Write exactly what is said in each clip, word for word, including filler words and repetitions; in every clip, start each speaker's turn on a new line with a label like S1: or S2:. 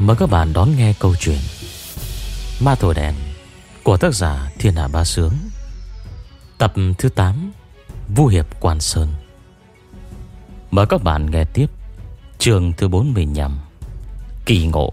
S1: Mời các bạn đón nghe câu chuyện Ma Thổi Đèn của tác giả Thiên Hạ Bá Sướng, tập thứ tám, Vu Hiệp Quan Sơn. Mời các bạn nghe tiếp chương thứ bốn mươi lăm, Kỳ Ngộ.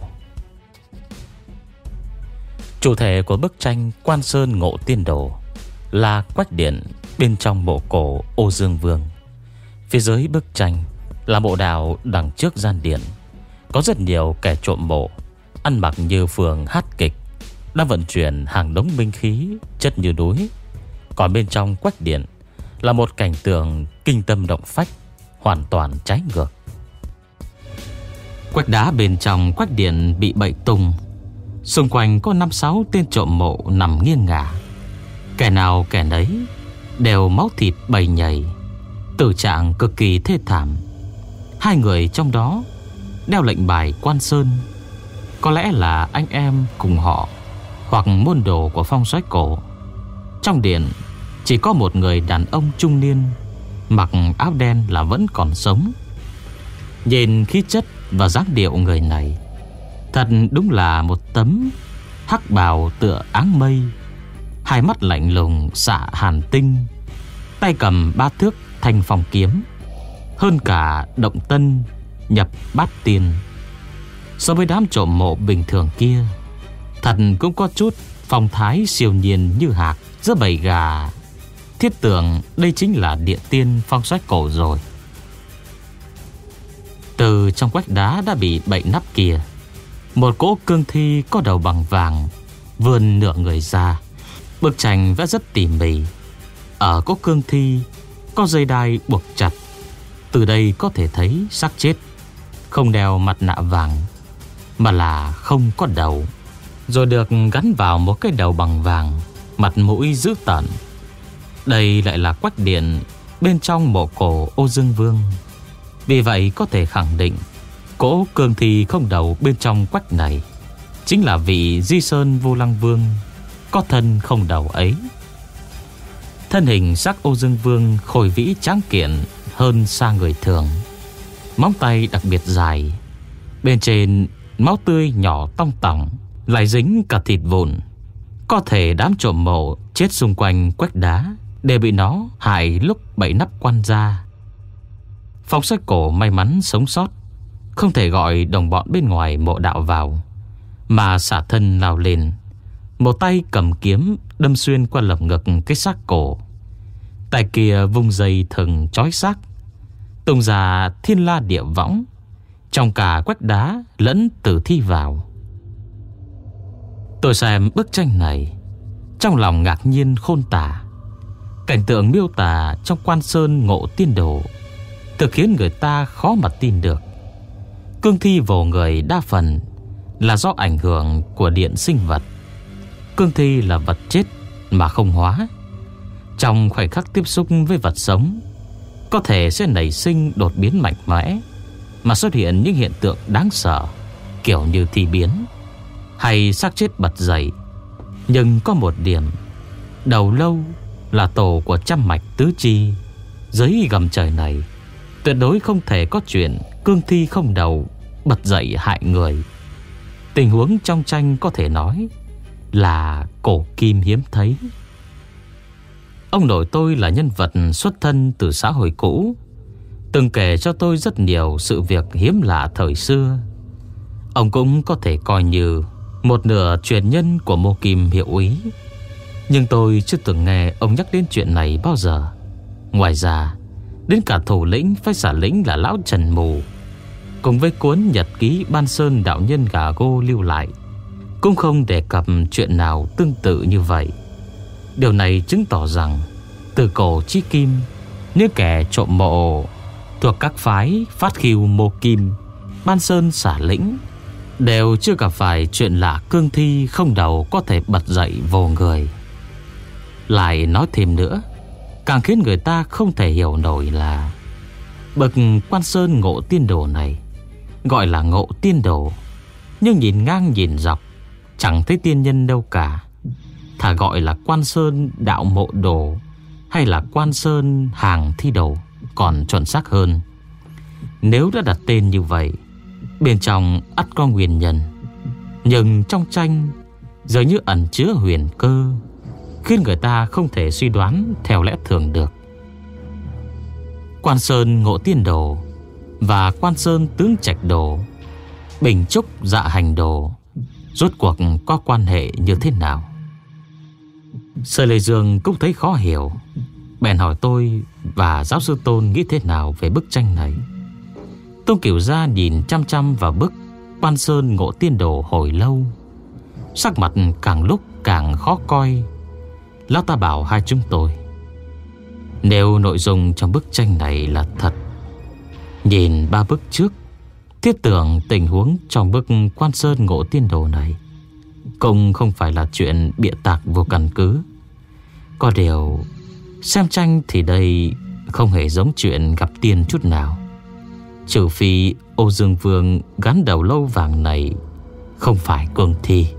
S1: Chủ thể của bức tranh Quan Sơn Ngộ Tiên Đồ là quách điện bên trong mộ cổ Ô Dương Vương. Phía dưới bức tranh là mộ đạo đằng trước gian điện. Có rất nhiều kẻ trộm mộ, ăn mặc như phường hát kịch, đang vận chuyển hàng đống binh khí chất như núi. Còn bên trong quách điện là một cảnh tượng kinh tâm động phách, hoàn toàn trái ngược. Quách đá bên trong quách điện bị bậy tung, xung quanh có năm sáu tên trộm mộ nằm nghiêng ngả. Kẻ nào kẻ nấy đều máu thịt bầy nhầy, tử trạng cực kỳ thê thảm. Hai người trong đó đeo lệnh bài Quan Sơn, có lẽ là anh em cùng họ hoặc môn đồ của phong soái cổ. Trong điện chỉ có một người đàn ông trung niên mặc áo đen là vẫn còn sống. Nhìn khí chất và dáng điệu người này, thật đúng là một tấm hắc bào tựa áng mây, hai mắt lạnh lùng xạ hàn tinh, tay cầm ba thước thanh phong kiếm, hơn cả động tân nhập bát tiên. So với đám trộm mộ bình thường kia, thật cũng có chút phong thái siêu nhiên như hạc giữa bầy gà. Thiết tưởng đây chính là địa tiên phong soái cổ rồi. Từ trong quách đá đã bị bậy nắp kia, một cỗ cương thi có đầu bằng vàng vươn nửa người ra. Bức tranh vẽ rất tỉ mỉ. Ở cỗ cương thi có dây đai buộc chặt, từ đây có thể thấy xác chết không đeo mặt nạ vàng, mà là không có đầu, rồi được gắn vào một cái đầu bằng vàng, mặt mũi dữ tợn. Đây lại là quách điện bên trong mộ cổ Ô Dương Vương. Vì vậy có thể khẳng định cỗ cương thi không đầu bên trong quách này chính là vị Di Sơn Vô Lăng Vương có thân không đầu ấy. Thân hình sắc Ô Dương Vương khôi vĩ tráng kiện hơn xa người thường, móng tay đặc biệt dài, bên trên máu tươi nhỏ tong tỏng, lại dính cả thịt vụn. Có thể đám trộm mộ chết xung quanh quách đá đều bị nó hại lúc bậy nắp quan ra. Phong soái cổ may mắn sống sót, không thể gọi đồng bọn bên ngoài mộ đạo vào, mà xả thân lao lên, một tay cầm kiếm đâm xuyên qua lồng ngực cái xác cổ, tay kia vung dây thừng trói xác, tung ra thiên la địa võng, trong cả quách đá lẫn tử thi vào. Tôi xem bức tranh này, trong lòng ngạc nhiên khôn tả. Cảnh tượng miêu tả trong Quan Sơn Ngộ Tiên Đồ thực khiến người ta khó mà tin được. Cương thi vồ người đa phần là do ảnh hưởng của điện sinh vật. Cương thi là vật chết mà không hóa. Trong khoảnh khắc tiếp xúc với vật sống, có thể sẽ nảy sinh đột biến mạnh mẽ, mà xuất hiện những hiện tượng đáng sợ, kiểu như thi biến hay xác chết bật dậy. Nhưng có một điểm, đầu lâu là tổ của trăm mạch tứ chi. Dưới gầm trời này tuyệt đối không thể có chuyện cương thi không đầu bật dậy hại người. Tình huống trong tranh có thể nói là cổ kim hiếm thấy. Ông nội tôi là nhân vật xuất thân từ xã hội cũ, từng kể cho tôi rất nhiều sự việc hiếm lạ thời xưa. Ông cũng có thể coi như một nửa truyền nhân của Mô Kim Hiệu Úy, nhưng tôi chưa từng nghe ông nhắc đến chuyện này bao giờ. Ngoài ra, đến cả thủ lĩnh phái xả lĩnh là lão Trần Mù, cùng với cuốn nhật ký Ban Sơn đạo nhân Gà Gô lưu lại, cũng không đề cập chuyện nào tương tự như vậy. Điều này chứng tỏ rằng từ cổ chí kim, những kẻ trộm mộ thuộc các phái Phát Khiêu, Mô Kim, Ban Sơn, Xả Lĩnh đều chưa gặp phải chuyện lạ cương thi không đầu có thể bật dậy vồ người. Lại nói thêm nữa, càng khiến người ta không thể hiểu nổi là bậc Quan Sơn Ngộ Tiên Đồ này gọi là Ngộ Tiên Đồ, nhưng nhìn ngang nhìn dọc chẳng thấy tiên nhân đâu cả. Thà gọi là Quan Sơn Đạo Mộ Đồ hay là Quan Sơn Hàng Thi Đồ còn chuẩn xác hơn. Nếu đã đặt tên như vậy, bên trong ắt có nguyên nhân. Nhưng trong tranh dường như ẩn chứa huyền cơ, khiến người ta không thể suy đoán theo lẽ thường được. Quan Sơn Ngộ Tiên Đồ và Quan Sơn Tướng Trạch Đồ, Bình Trúc Dạ Hành Đồ rốt cuộc có quan hệ như thế nào? Sở Lệ Dương cũng thấy khó hiểu, bèn hỏi tôi và giáo sư Tôn nghĩ thế nào về bức tranh này. Tôn Cửu Gia nhìn chăm chăm vào bức Quan Sơn Ngộ Tiên Đồ hồi lâu, sắc mặt càng lúc càng khó coi. Lão ta bảo hai chúng tôi, nếu nội dung trong bức tranh này là thật, nhìn ba bức trước, thiết tưởng tình huống trong bức Quan Sơn Ngộ Tiên Đồ này cũng không phải là chuyện bịa tạc vô căn cứ. Có điều xem tranh thì đây không hề giống chuyện gặp tiên chút nào, trừ phi Âu Dương Vương gắn đầu lâu vàng này không phải cương thi.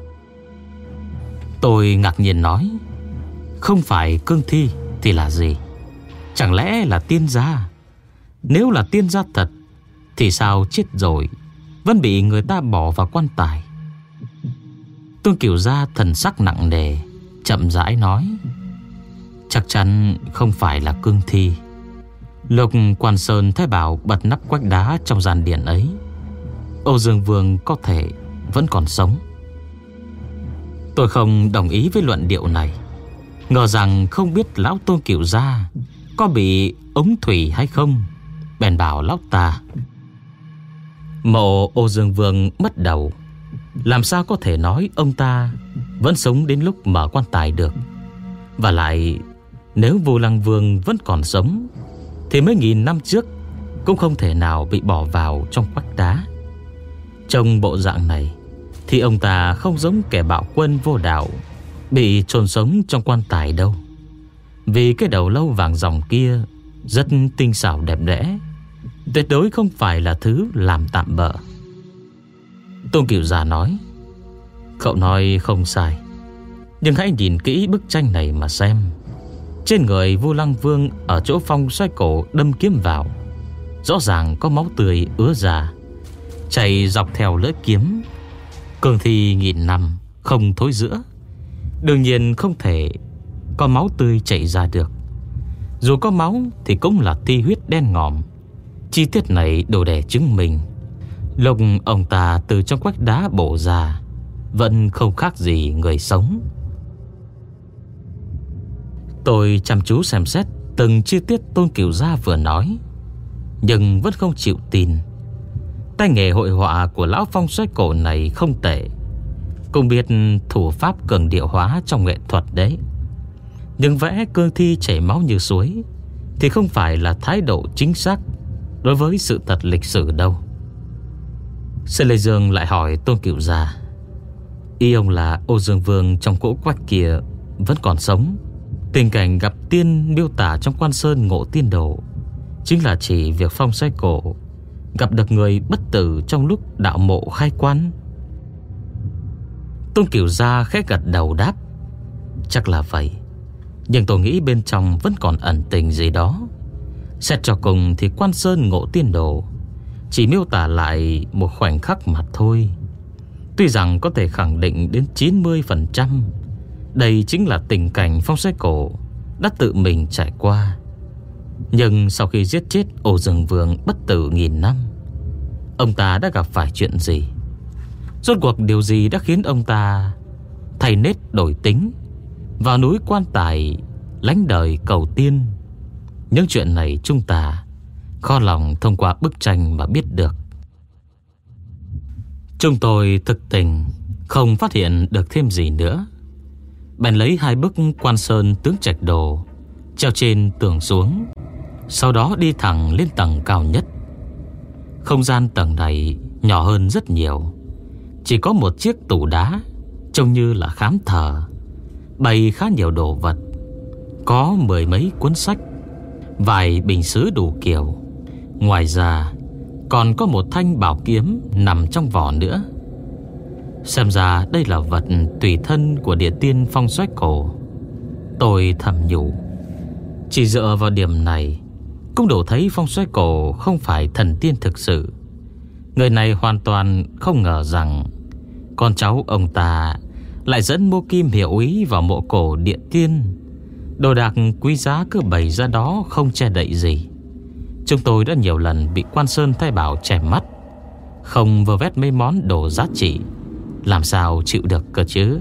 S1: Tôi ngạc nhiên nói, không phải cương thi thì là gì? Chẳng lẽ là tiên gia? Nếu là tiên gia thật thì sao chết rồi vẫn bị người ta bỏ vào quan tài? Tôn Cửu Gia thần sắc nặng nề, chậm rãi nói, chắc chắn không phải là cương thi. Lúc Quan Sơn Thái Bảo bật nắp quách đá trong gian điện ấy, Âu Dương Vương có thể vẫn còn sống. Tôi không đồng ý với luận điệu này, ngờ rằng không biết lão Tôn Cửu Gia có bị ống thủy hay không, bèn bảo lão ta, mộ Âu Dương Vương mất đầu, làm sao có thể nói ông ta vẫn sống đến lúc mở quan tài được. Và lại nếu Vô Lăng Vương vẫn còn sống thì mấy nghìn năm trước cũng không thể nào bị bỏ vào trong quách đá. Trong bộ dạng này thì ông ta không giống kẻ bạo quân vô đạo bị chôn sống trong quan tài đâu. Vì cái đầu lâu vàng ròng kia rất tinh xảo đẹp đẽ, tuyệt đối không phải là thứ làm tạm bợ. Tôn Cửu Gia nói, cậu nói không sai, nhưng hãy nhìn kỹ bức tranh này mà xem. Trên người Vô Lăng Vương, ở chỗ phong xoay cổ đâm kiếm vào, rõ ràng có máu tươi ứa ra, chảy dọc theo lưỡi kiếm. Cương thi nghìn năm không thối rữa, đương nhiên không thể có máu tươi chảy ra được. Dù có máu thì cũng là ti huyết đen ngòm. Chi tiết này đủ để chứng minh lúc ông ta từ trong quách đá bổ ra vẫn không khác gì người sống. Tôi chăm chú xem xét từng chi tiết Tôn Cửu Gia vừa nói, nhưng vẫn không chịu tin. Tay nghề hội họa của lão phong xoay cổ này không tệ, cũng biết thủ pháp cường điệu hóa trong nghệ thuật đấy. Nhưng vẽ cương thi chảy máu như suối thì không phải là thái độ chính xác đối với sự thật lịch sử đâu. Sở Lệ Dương lại hỏi Tôn Cửu Gia, ý ông là Âu Dương Vương trong cỗ quách kia vẫn còn sống? Tình cảnh gặp tiên miêu tả trong Quan Sơn Ngộ Tiên Đồ chính là chỉ việc phong xoay cổ gặp được người bất tử trong lúc đạo mộ khai quan? Tôn Cửu Gia khẽ gật đầu đáp, chắc là vậy, nhưng tôi nghĩ bên trong vẫn còn ẩn tình gì đó. Xét cho cùng thì Quan Sơn Ngộ Tiên Đồ chỉ miêu tả lại một khoảnh khắc mà thôi. Tuy rằng có thể khẳng định đến chín mươi phần trăm đây chính là tình cảnh phong xoay cổ đã tự mình trải qua. Nhưng sau khi giết chết Âu Dương Vương bất tử nghìn năm, ông ta đã gặp phải chuyện gì? Rốt cuộc điều gì đã khiến ông ta thay nết đổi tính, vào núi quan tài lánh đời cầu tiên? Những chuyện này chúng ta khó lòng thông qua bức tranh mà biết được. Chúng tôi thực tình không phát hiện được thêm gì nữa, bèn lấy hai bức Quan Sơn Tướng Trạch Đồ treo trên tường xuống, sau đó đi thẳng lên tầng cao nhất. Không gian tầng này nhỏ hơn rất nhiều, chỉ có một chiếc tủ đá trông như là khám thờ, bày khá nhiều đồ vật, có mười mấy cuốn sách, vài bình sứ đủ kiểu. Ngoài ra còn có một thanh bảo kiếm nằm trong vỏ nữa. Xem ra đây là vật tùy thân của địa tiên phong xoay cổ. Tôi thầm nhủ, chỉ dựa vào điểm này cũng đủ thấy phong xoay cổ không phải thần tiên thực sự. Người này hoàn toàn không ngờ rằng con cháu ông ta lại dẫn Mô Kim hiệu úy vào mộ cổ Địa Tiên. Đồ đạc quý giá cứ bày ra đó không che đậy gì. Chúng tôi đã nhiều lần bị Quan Sơn Thái Bảo chèm mắt, không vơ vét mấy món đồ giá trị, làm sao chịu được cơ chứ.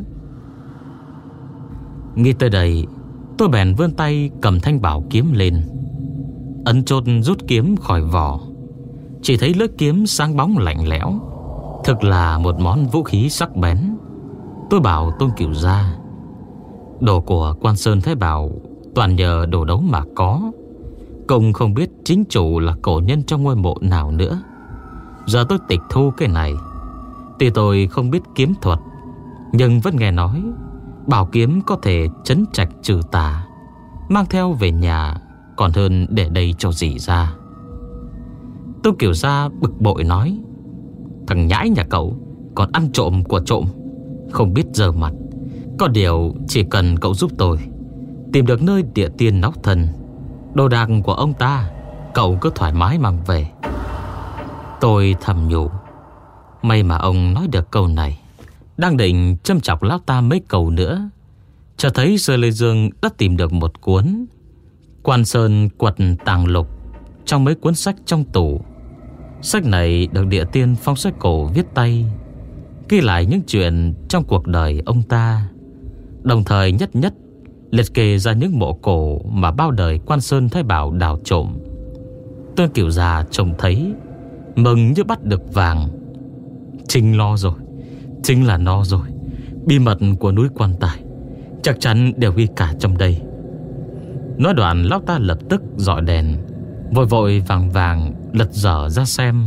S1: Nghĩ tới đây, tôi bèn vươn tay cầm thanh bảo kiếm lên, ấn chốt rút kiếm khỏi vỏ. Chỉ thấy lưỡi kiếm sáng bóng lạnh lẽo, thực là một món vũ khí sắc bén. Tôi bảo Tôn Cửu Gia, đồ của Quan Sơn Thái Bảo toàn nhờ đồ đấu mà có, cũng không biết chính chủ là cổ nhân trong ngôi mộ nào nữa. Giờ tôi tịch thu cái này. Tuy tôi không biết kiếm thuật, nhưng vẫn nghe nói bảo kiếm có thể trấn trạch trừ tà, mang theo về nhà còn hơn để đây cho dì ra. Tôn Cửu Gia bực bội nói: thằng nhãi nhà cậu còn ăn trộm của trộm, không biết giở mặt. Có điều chỉ cần cậu giúp tôi tìm được nơi Địa Tiên nóc thân, đồ đạc của ông ta cậu cứ thoải mái mang về. Tôi thầm nhủ, may mà ông nói được câu này. Đang định châm chọc lão ta mấy câu nữa, chợt thấy Sơ Lê Dương đã tìm được một cuốn Quan Sơn Quật Tàng Lục trong mấy cuốn sách trong tủ. Sách này được Địa Tiên Phong Sách Cổ viết tay, ghi lại những chuyện trong cuộc đời ông ta, đồng thời nhất nhất liệt kê ra những mộ cổ mà bao đời Quan Sơn Thái Bảo đào trộm. Tôn Cửu Gia trông thấy mừng như bắt được vàng. Chính lo rồi, chính là nó rồi. Bí mật của núi Quan Tài chắc chắn đều ghi cả trong đây. Nói đoạn, lão ta lập tức dọi đèn, vội vội vàng vàng lật dở ra xem.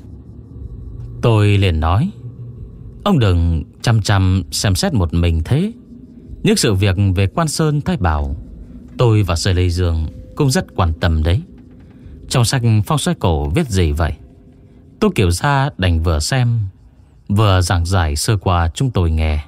S1: Tôi liền nói: ông đừng chăm chăm xem xét một mình thế. Những sự việc về Quan Sơn Thái Bảo, tôi và Sơ Lê Dương cũng rất quan tâm đấy. Trong sách Phong Sách Cổ viết gì vậy? Tôi Kiểu Gia đành vừa xem vừa giảng giải sơ qua chúng tôi nghe.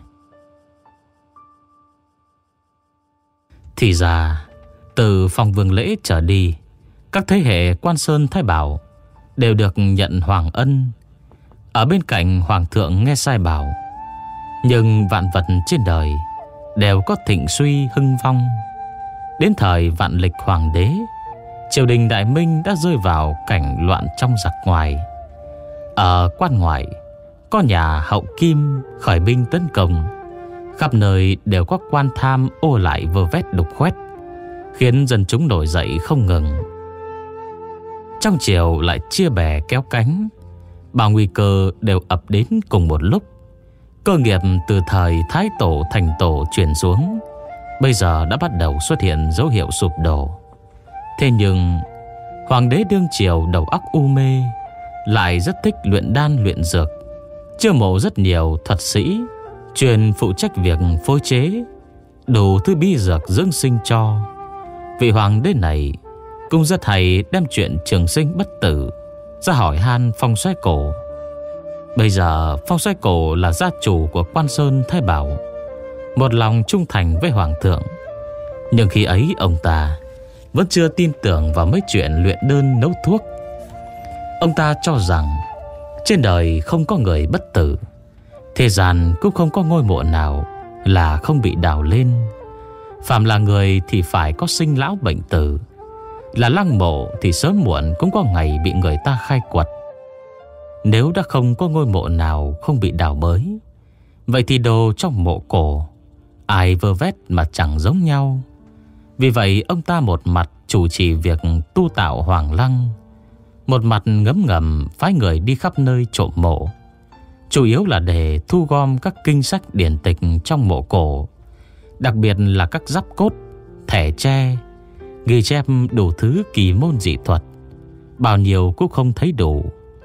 S1: Thì ra từ Phong Vương Lễ trở đi, các thế hệ Quan Sơn Thái Bảo đều được nhận hoàng ân, ở bên cạnh hoàng thượng nghe sai bảo. Nhưng vạn vật trên đời đều có thịnh suy hưng vong. Đến thời Vạn Lịch Hoàng đế, triều đình Đại Minh đã rơi vào cảnh loạn trong giặc ngoài. Ở quan ngoại có nhà Hậu Kim khởi binh tấn công, khắp nơi đều có quan tham ô lại vơ vét đục khoét, khiến dân chúng nổi dậy không ngừng. Trong triều lại chia bè kéo cánh, bao nguy cơ đều ập đến cùng một lúc. Cơ nghiệp từ thời Thái Tổ Thành Tổ truyền xuống, bây giờ đã bắt đầu xuất hiện dấu hiệu sụp đổ. Thế nhưng hoàng đế đương triều đầu óc u mê, lại rất thích luyện đan luyện dược, chiêu mộ rất nhiều thuật sĩ chuyên phụ trách việc phối chế đủ thứ bí dược dưỡng sinh cho. Vị hoàng đế này cũng rất hay đem chuyện trường sinh bất tử ra hỏi han Phong Xoay Cổ. Bây giờ Phong Xoay Cổ là gia chủ của Quan Sơn Thái Bảo, một lòng trung thành với hoàng thượng. Nhưng khi ấy ông ta vẫn chưa tin tưởng vào mấy chuyện luyện đơn nấu thuốc. Ông ta cho rằng trên đời không có người bất tử, thế gian cũng không có ngôi mộ nào là không bị đào lên. Phàm là người thì phải có sinh lão bệnh tử, là lăng mộ thì sớm muộn cũng có ngày bị người ta khai quật. Nếu đã không có ngôi mộ nào không bị đào bới, vậy thì đồ trong mộ cổ ai vơ vét mà chẳng giống nhau. Vì vậy ông ta một mặt chủ trì việc tu tạo hoàng lăng, một mặt ngấm ngầm phái người đi khắp nơi trộm mộ, chủ yếu là để thu gom các kinh sách điển tịch trong mộ cổ, đặc biệt là các giáp cốt, thẻ tre, ghi chép đủ thứ kỳ môn dị thuật, bao nhiêu cũng không thấy đủ.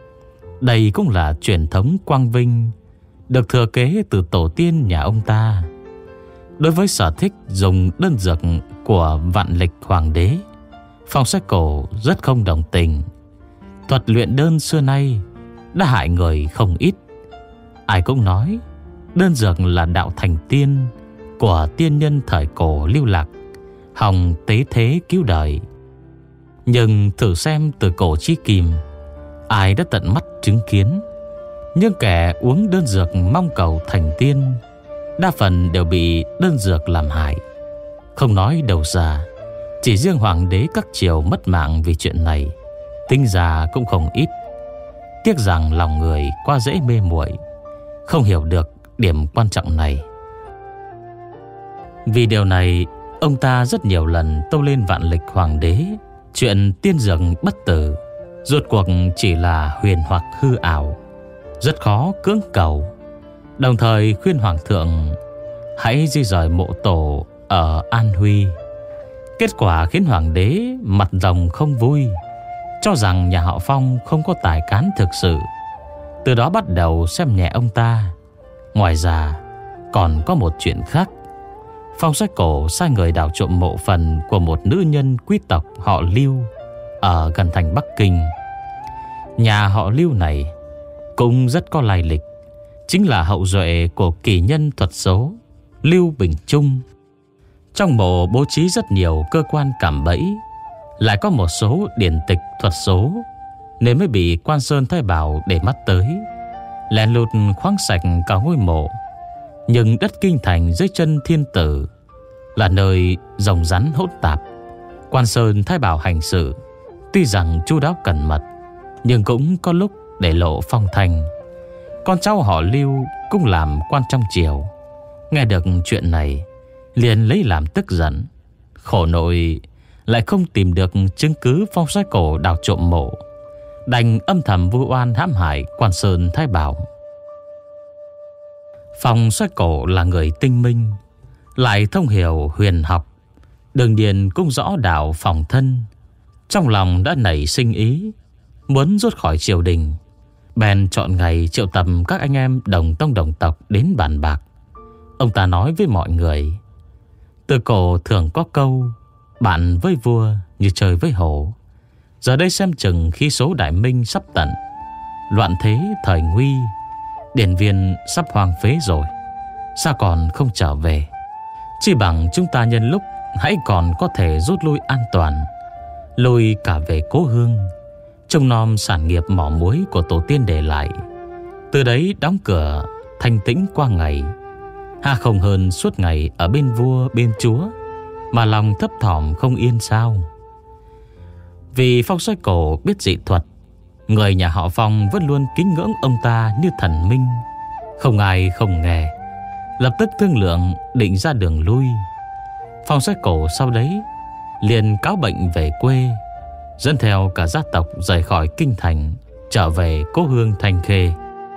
S1: Đây cũng là truyền thống quang vinh được thừa kế từ tổ tiên nhà ông ta. Đối với sở thích dùng đơn dược của Vạn Lịch Hoàng đế, Phong Sách Cổ rất không đồng tình. Thuật luyện đơn xưa nay đã hại người không ít. Ai cũng nói đơn dược là đạo thành tiên của tiên nhân thời cổ lưu lạc, hòng tế thế cứu đời. Nhưng thử xem từ cổ chí kim, ai đã tận mắt chứng kiến Nhưng kẻ uống đơn dược mong cầu thành tiên, đa phần đều bị đơn dược làm hại. Không nói đầu ra, chỉ riêng hoàng đế các triều mất mạng vì chuyện này, tính ra cũng không ít. Tiếc rằng lòng người quá dễ mê muội, không hiểu được điểm quan trọng này. Vì điều này, ông ta rất nhiều lần tâu lên vạn lịch hoàng đế chuyện tiên dược bất tử rốt cuộc chỉ là huyền hoặc hư ảo, rất khó cưỡng cầu. Đồng thời khuyên hoàng thượng hãy di rời mộ tổ ở An Huy. Kết quả khiến hoàng đế mặt rồng không vui, cho rằng nhà họ Phong không có tài cán thực sự, từ đó bắt đầu xem nhẹ ông ta. Ngoài ra còn có một chuyện khác. Phong Sách Cổ sai người đào trộm mộ phần của một nữ nhân quý tộc họ Lưu ở gần thành Bắc Kinh. Nhà họ Lưu này cũng rất có lai lịch, chính là hậu duệ của kỳ nhân thuật số Lưu Bình Trung. Trong mộ bố trí rất nhiều cơ quan cạm bẫy, lại có một số điển tịch thuật số, nên mới bị Quan Sơn Thái Bảo để mắt tới, lén lút khoáng sạch cả ngôi mộ. Nhưng đất kinh thành dưới chân thiên tử là nơi rồng rắn hỗn tạp. Quan Sơn Thái Bảo hành sự tuy rằng chu đáo cẩn mật, nhưng cũng có lúc để lộ phong thanh. Con cháu họ Lưu cũng làm quan trong triều, nghe được chuyện này liền lấy làm tức giận. Khổ nội lại không tìm được chứng cứ Phong Sách Cổ đào trộm mộ, đành âm thầm vu oan hãm hại Quan Sơn Thái Bảo. Phong Sách Cổ là người tinh minh, lại thông hiểu huyền học, đương nhiên cũng rõ đạo phòng thân. Trong lòng đã nảy sinh ý muốn rút khỏi triều đình, bèn chọn ngày triệu tập các anh em đồng tông đồng tộc đến bàn bạc. Ông ta nói với mọi người: từ cổ thường có câu bạn với vua như chơi với hổ. Giờ đây xem chừng khi số đại minh sắp tận, loạn thế thời nguy, điển viên sắp hoang phế rồi, sao còn không trở về? Chỉ bằng chúng ta nhân lúc hãy còn có thể rút lui an toàn, lui cả về cố hương, trông nom sản nghiệp mỏ muối của tổ tiên để lại. Từ đấy đóng cửa thanh tĩnh qua ngày, ha không hơn suốt ngày ở bên vua bên chúa mà lòng thấp thỏm không yên sao? Vì Phong Sách Cổ biết dị thuật, người nhà họ Phong vẫn luôn kính ngưỡng ông ta như thần minh. Không ai không nghe, lập tức thương lượng định ra đường lui. Phong Sách Cổ sau đấy liền cáo bệnh về quê, dẫn theo cả gia tộc rời khỏi kinh thành, trở về cố hương Thanh Khê.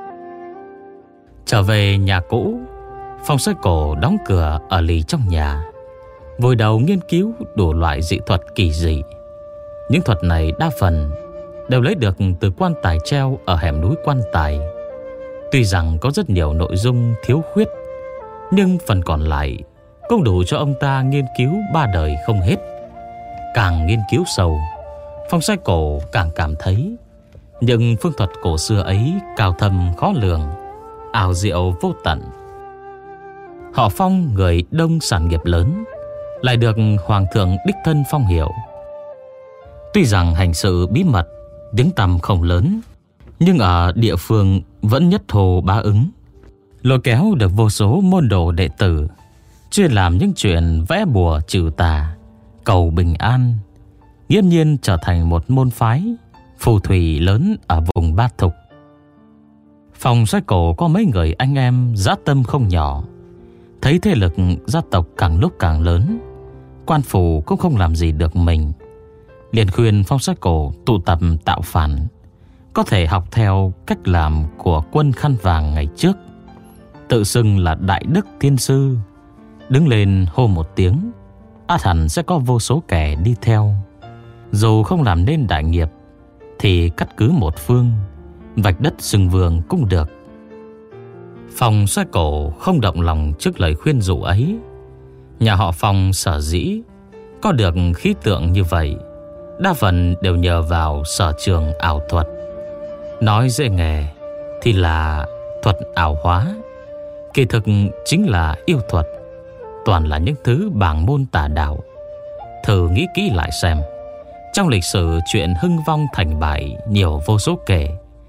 S1: Trở về nhà cũ, Phong Sách Cổ đóng cửa ở lì trong nhà, vùi đầu nghiên cứu đủ loại dị thuật kỳ dị. Những thuật này đa phần đều lấy được từ quan tài treo ở hẻm núi Quan Tài. Tuy rằng có rất nhiều nội dung thiếu khuyết, nhưng phần còn lại cũng đủ cho ông ta nghiên cứu ba đời không hết. Càng nghiên cứu sâu, Phong Sách Cổ càng cảm thấy những phương thuật cổ xưa ấy cao thâm khó lường, ảo diệu vô tận. Họ Phong người đông sản nghiệp lớn, lại được hoàng thượng đích thân phong hiệu. Tuy rằng hành sự bí mật, tiếng tăm không lớn, nhưng ở địa phương vẫn nhất hồ bá ứng, lôi kéo được vô số môn đồ đệ tử, chuyên làm những chuyện vẽ bùa trừ tà, cầu bình an, nghiễm nhiên trở thành một môn phái phù thủy lớn ở vùng Bát Thục. Phong Sách Cổ có mấy người anh em dã tâm không nhỏ, thấy thế lực gia tộc càng lúc càng lớn, quan phủ cũng không làm gì được mình, liền khuyên Phong Sách Cổ tụ tập tạo phản, có thể học theo cách làm của quân khăn vàng ngày trước, tự xưng là đại đức thiên sư, đứng lên hô một tiếng, ắt hẳn sẽ có vô số kẻ đi theo. Dù không làm nên đại nghiệp thì cắt cứ một phương, vạch đất xưng vương cũng được. Phong Sách Cổ không động lòng trước lời khuyên dụ ấy. Nhà họ Phong sở dĩ có được khí tượng như vậy, đa phần đều nhờ vào sở trường ảo thuật. Nói dễ nghe thì là thuật ảo hóa, kỳ thực chính là yêu thuật, toàn là những thứ bảng môn tà đạo. Thử nghĩ kỹ lại xem, trong lịch sử chuyện hưng vong thành bại nhiều vô số kể,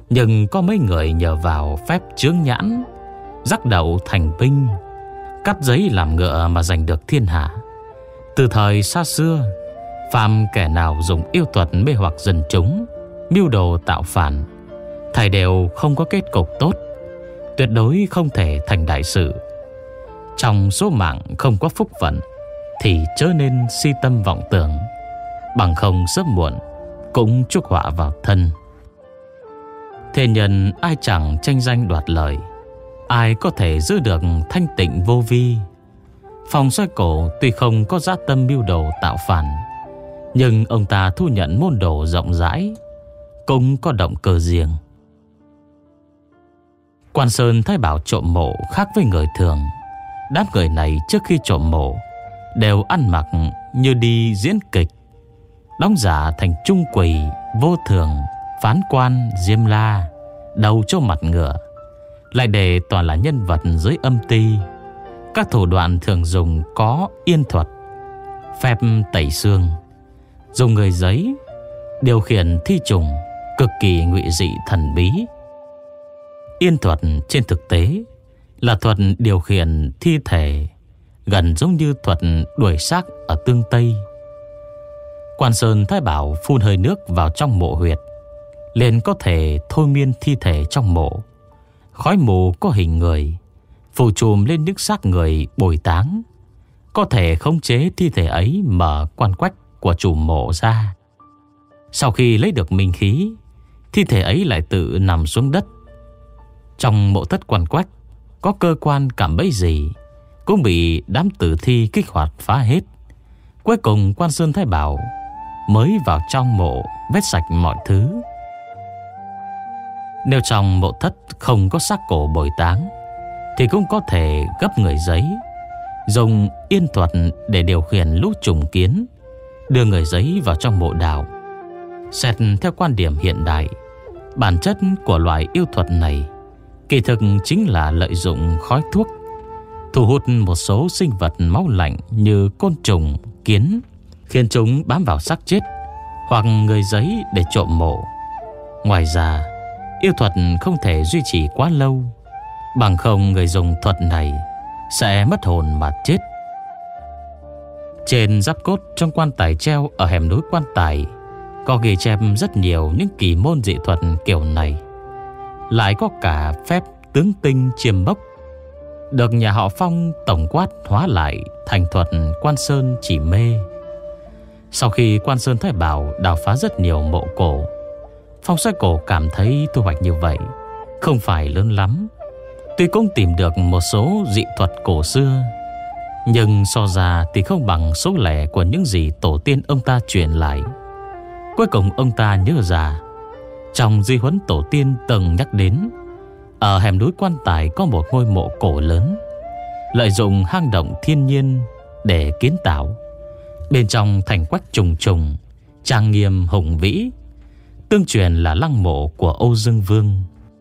S1: Nhưng có mấy người nhờ vào phép chướng nhãn, rắc đậu thành binh, cắt giấy làm ngựa mà giành được thiên hạ. Từ thời xa xưa, phàm kẻ nào dùng yêu thuật mê hoặc dân chúng, mưu đồ tạo phản, thảy đều không có kết cục tốt, tuyệt đối không thể thành đại sự. Trong số mạng không có phúc phận thì chớ nên si tâm vọng tưởng, bằng không sớm muộn cũng chuốc họa vào thân. Thế nhân ai chẳng tranh danh đoạt lợi, ai có thể giữ được thanh tịnh vô vi. Phong Xoay Cổ tuy không có dã tâm mưu đồ tạo phản, nhưng ông ta thu nhận môn đồ rộng rãi, cũng có động cơ riêng. Quan Sơn Thái Bảo trộm mộ khác với người thường. Đám người này trước khi trộm mộ đều ăn mặc như đi diễn kịch, đóng giả thành trung quỷ, vô thường, phán quan, diêm la, đầu cho mặt ngựa, lại để toàn là nhân vật dưới âm ty. Các thủ đoạn thường dùng có yên thuật, phép tẩy xương, dùng người giấy, điều khiển thi trùng, cực kỳ ngụy dị thần bí. Yên thuật trên thực tế là thuật điều khiển thi thể, gần giống như thuật đuổi xác ở tương Tây. Quan Sơn Thái Bảo phun hơi nước vào trong mộ huyệt, liền có thể thôi miên thi thể trong mộ. Khói mù có hình người phủ trùm lên những xác người bồi táng, có thể khống chế thi thể ấy mở quan quách của chủ mộ ra. Sau khi lấy được minh khí, thi thể ấy lại tự nằm xuống đất. Trong mộ thất quan quách có cơ quan cảm bẫy gì cũng bị đám tử thi kích hoạt phá hết. Cuối cùng Quan Sơn Thái Bảo mới vào trong mộ vét sạch mọi thứ. Nếu trong mộ thất không có xác cổ bồi táng thì cũng có thể gấp người giấy, dùng yên thuật để điều khiển lũ trùng kiến, đưa người giấy vào trong mộ đào. Xét theo quan điểm hiện đại, bản chất của loại yêu thuật này kỳ thực chính là lợi dụng khói thuốc, thu hút một số sinh vật máu lạnh như côn trùng, kiến, khiến chúng bám vào xác chết hoặc người giấy để trộm mộ. Ngoài ra, yêu thuật không thể duy trì quá lâu, bằng không người dùng thuật này sẽ mất hồn mà chết. Trên giáp cốt trong quan tài treo ở hẻm núi Quan Tài có ghi chép rất nhiều những kỳ môn dị thuật kiểu này. Lại có cả phép tướng tinh chiêm bốc, được nhà họ Phong tổng quát hóa lại thành thuật Quan Sơn Chỉ Mê. Sau khi Quan Sơn Thái Bảo đào phá rất nhiều mộ cổ, Phong Xoay Cổ cảm thấy thu hoạch như vậy không phải lớn lắm. Tuy cũng tìm được một số dị thuật cổ xưa, nhưng so ra thì không bằng số lẻ của những gì tổ tiên ông ta truyền lại. Cuối cùng ông ta nhớ ra, trong di huấn tổ tiên từng nhắc đến, ở hẻm núi Quan Tài có một ngôi mộ cổ lớn, lợi dụng hang động thiên nhiên để kiến tạo. Bên trong thành quách trùng trùng, trang nghiêm hùng vĩ, tương truyền là lăng mộ của Âu Dương Vương.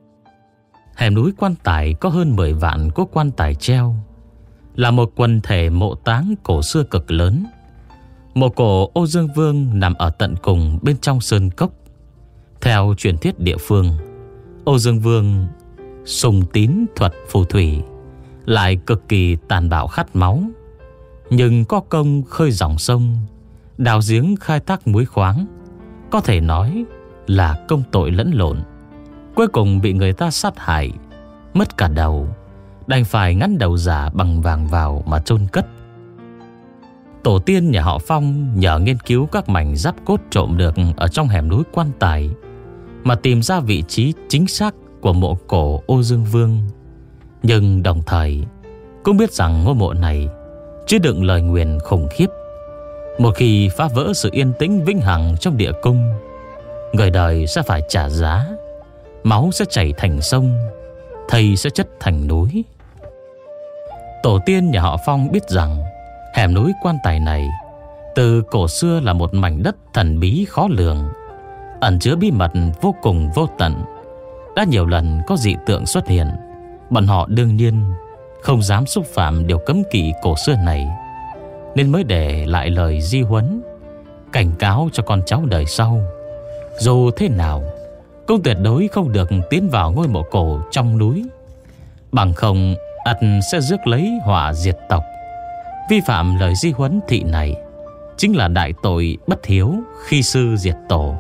S1: Hẻm núi Quan Tài có hơn mười vạn cỗ quan tài treo, là một quần thể mộ táng cổ xưa cực lớn. Mộ cổ Âu Dương Vương nằm ở tận cùng bên trong sơn cốc. Theo truyền thuyết địa phương, Âu Dương Vương sùng tín thuật phù thủy, lại cực kỳ tàn bạo khát máu, nhưng có công khơi dòng sông, đào giếng khai thác muối khoáng, có thể nói là công tội lẫn lộn. Cuối cùng bị người ta sát hại, mất cả đầu, đành phải ngắn đầu giả bằng vàng vào mà chôn cất. Tổ tiên nhà họ Phong nhờ nghiên cứu các mảnh giáp cốt trộm được ở trong hẻm núi Quan Tài mà tìm ra vị trí chính xác của mộ cổ Âu Dương Vương. Nhưng đồng thời cũng biết rằng ngôi mộ này chứa đựng lời nguyền khủng khiếp. Một khi phá vỡ sự yên tĩnh vĩnh hằng trong địa cung, người đời sẽ phải trả giá, máu sẽ chảy thành sông, thây sẽ chất thành núi. Tổ tiên nhà họ Phong biết rằng hẻm núi Quan Tài này từ cổ xưa là một mảnh đất thần bí khó lường, ẩn chứa bí mật vô cùng vô tận. Đã nhiều lần có dị tượng xuất hiện, bọn họ đương nhiên không dám xúc phạm điều cấm kỵ cổ xưa này, nên mới để lại lời di huấn, cảnh cáo cho con cháu đời sau. Dù thế nào cũng tuyệt đối không được tiến vào ngôi mộ cổ trong núi, bằng không ắt sẽ rước lấy họa diệt tộc. Vi phạm lời di huấn thị này chính là đại tội bất hiếu khi sư diệt tổ.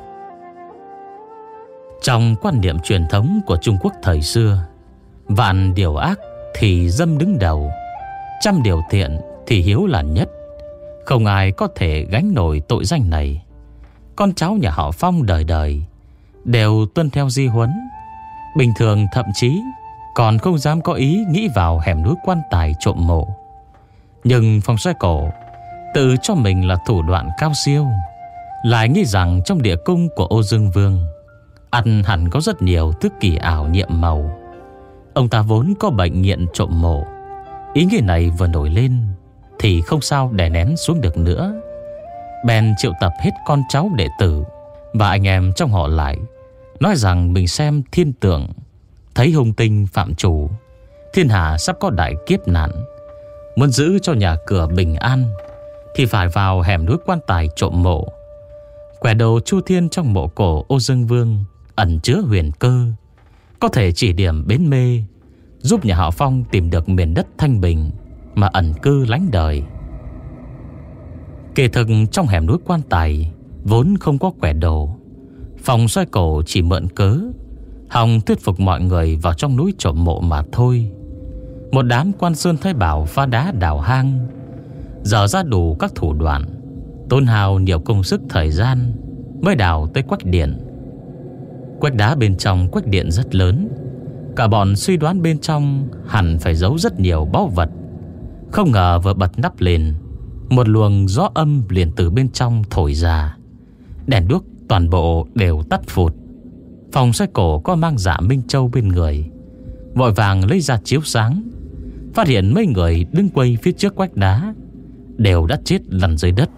S1: Trong quan niệm truyền thống của Trung Quốc thời xưa, vạn điều ác thì dâm đứng đầu, trăm điều thiện thì hiếu là nhất. Không ai có thể gánh nổi tội danh này. Con cháu nhà họ Phong đời đời đều tuân theo di huấn, bình thường thậm chí còn không dám có ý nghĩ vào hẻm núi quan tài trộm mộ. Nhưng Phong Xoay Cổ tự cho mình là thủ đoạn cao siêu, lại nghĩ rằng trong địa cung của Ô Dương Vương ăn hẳn có rất nhiều thứ kỳ ảo nhiệm màu. Ông ta vốn có bệnh nghiện trộm mộ, ý nghĩ này vừa nổi lên thì không sao đè nén xuống được nữa. Bèn triệu tập hết con cháu đệ tử và anh em trong họ lại, nói rằng mình xem thiên tượng, thấy hung tinh phạm chủ, thiên hạ sắp có đại kiếp nạn. Muốn giữ cho nhà cửa bình an thì phải vào hẻm núi quan tài trộm mộ. Quẻ đồ Chu Thiên trong mộ cổ Ô Dương Vương ẩn chứa huyền cơ, có thể chỉ điểm bến mê, giúp nhà họ Phong tìm được miền đất thanh bình mà ẩn cư lánh đời. Kỳ thực trong hẻm núi quan tài vốn không có quẻ đồ. Phong Xoay Cổ chỉ mượn cớ hòng thuyết phục mọi người vào trong núi trộm mộ mà thôi. Một đám quan sơn thái bảo phá đá đào hang, dở ra đủ các thủ đoạn, tốn hao nhiều công sức thời gian mới đào tới quách điện. Quách đá bên trong quách điện rất lớn, cả bọn suy đoán bên trong hẳn phải giấu rất nhiều báu vật. Không ngờ vừa bật nắp lên, một luồng gió âm liền từ bên trong thổi ra, đèn đuốc toàn bộ đều tắt phụt. Phong Xoay Cổ có mang Dạ Minh Châu bên người, vội vàng lấy ra chiếu sáng, phát hiện mấy người đứng quay phía trước quách đá đều đã chết lăn dưới đất.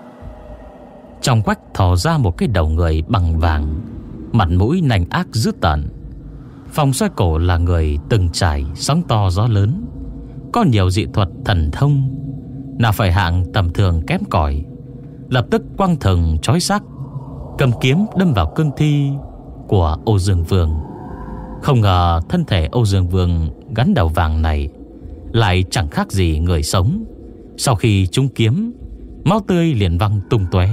S1: Trong quách thò ra một cái đầu người bằng vàng, mặt mũi nành ác dữ tợn. Phong Xoay Cổ là người từng trải sóng to gió lớn, có nhiều dị thuật thần thông, nào phải hạng tầm thường kém cỏi. Lập tức quăng thần chói sắc, cầm kiếm đâm vào cương thi của Ô Dương Vương. Không ngờ thân thể Ô Dương Vương gắn đầu vàng này lại chẳng khác gì người sống. Sau khi trúng kiếm, máu tươi liền văng tung tóe.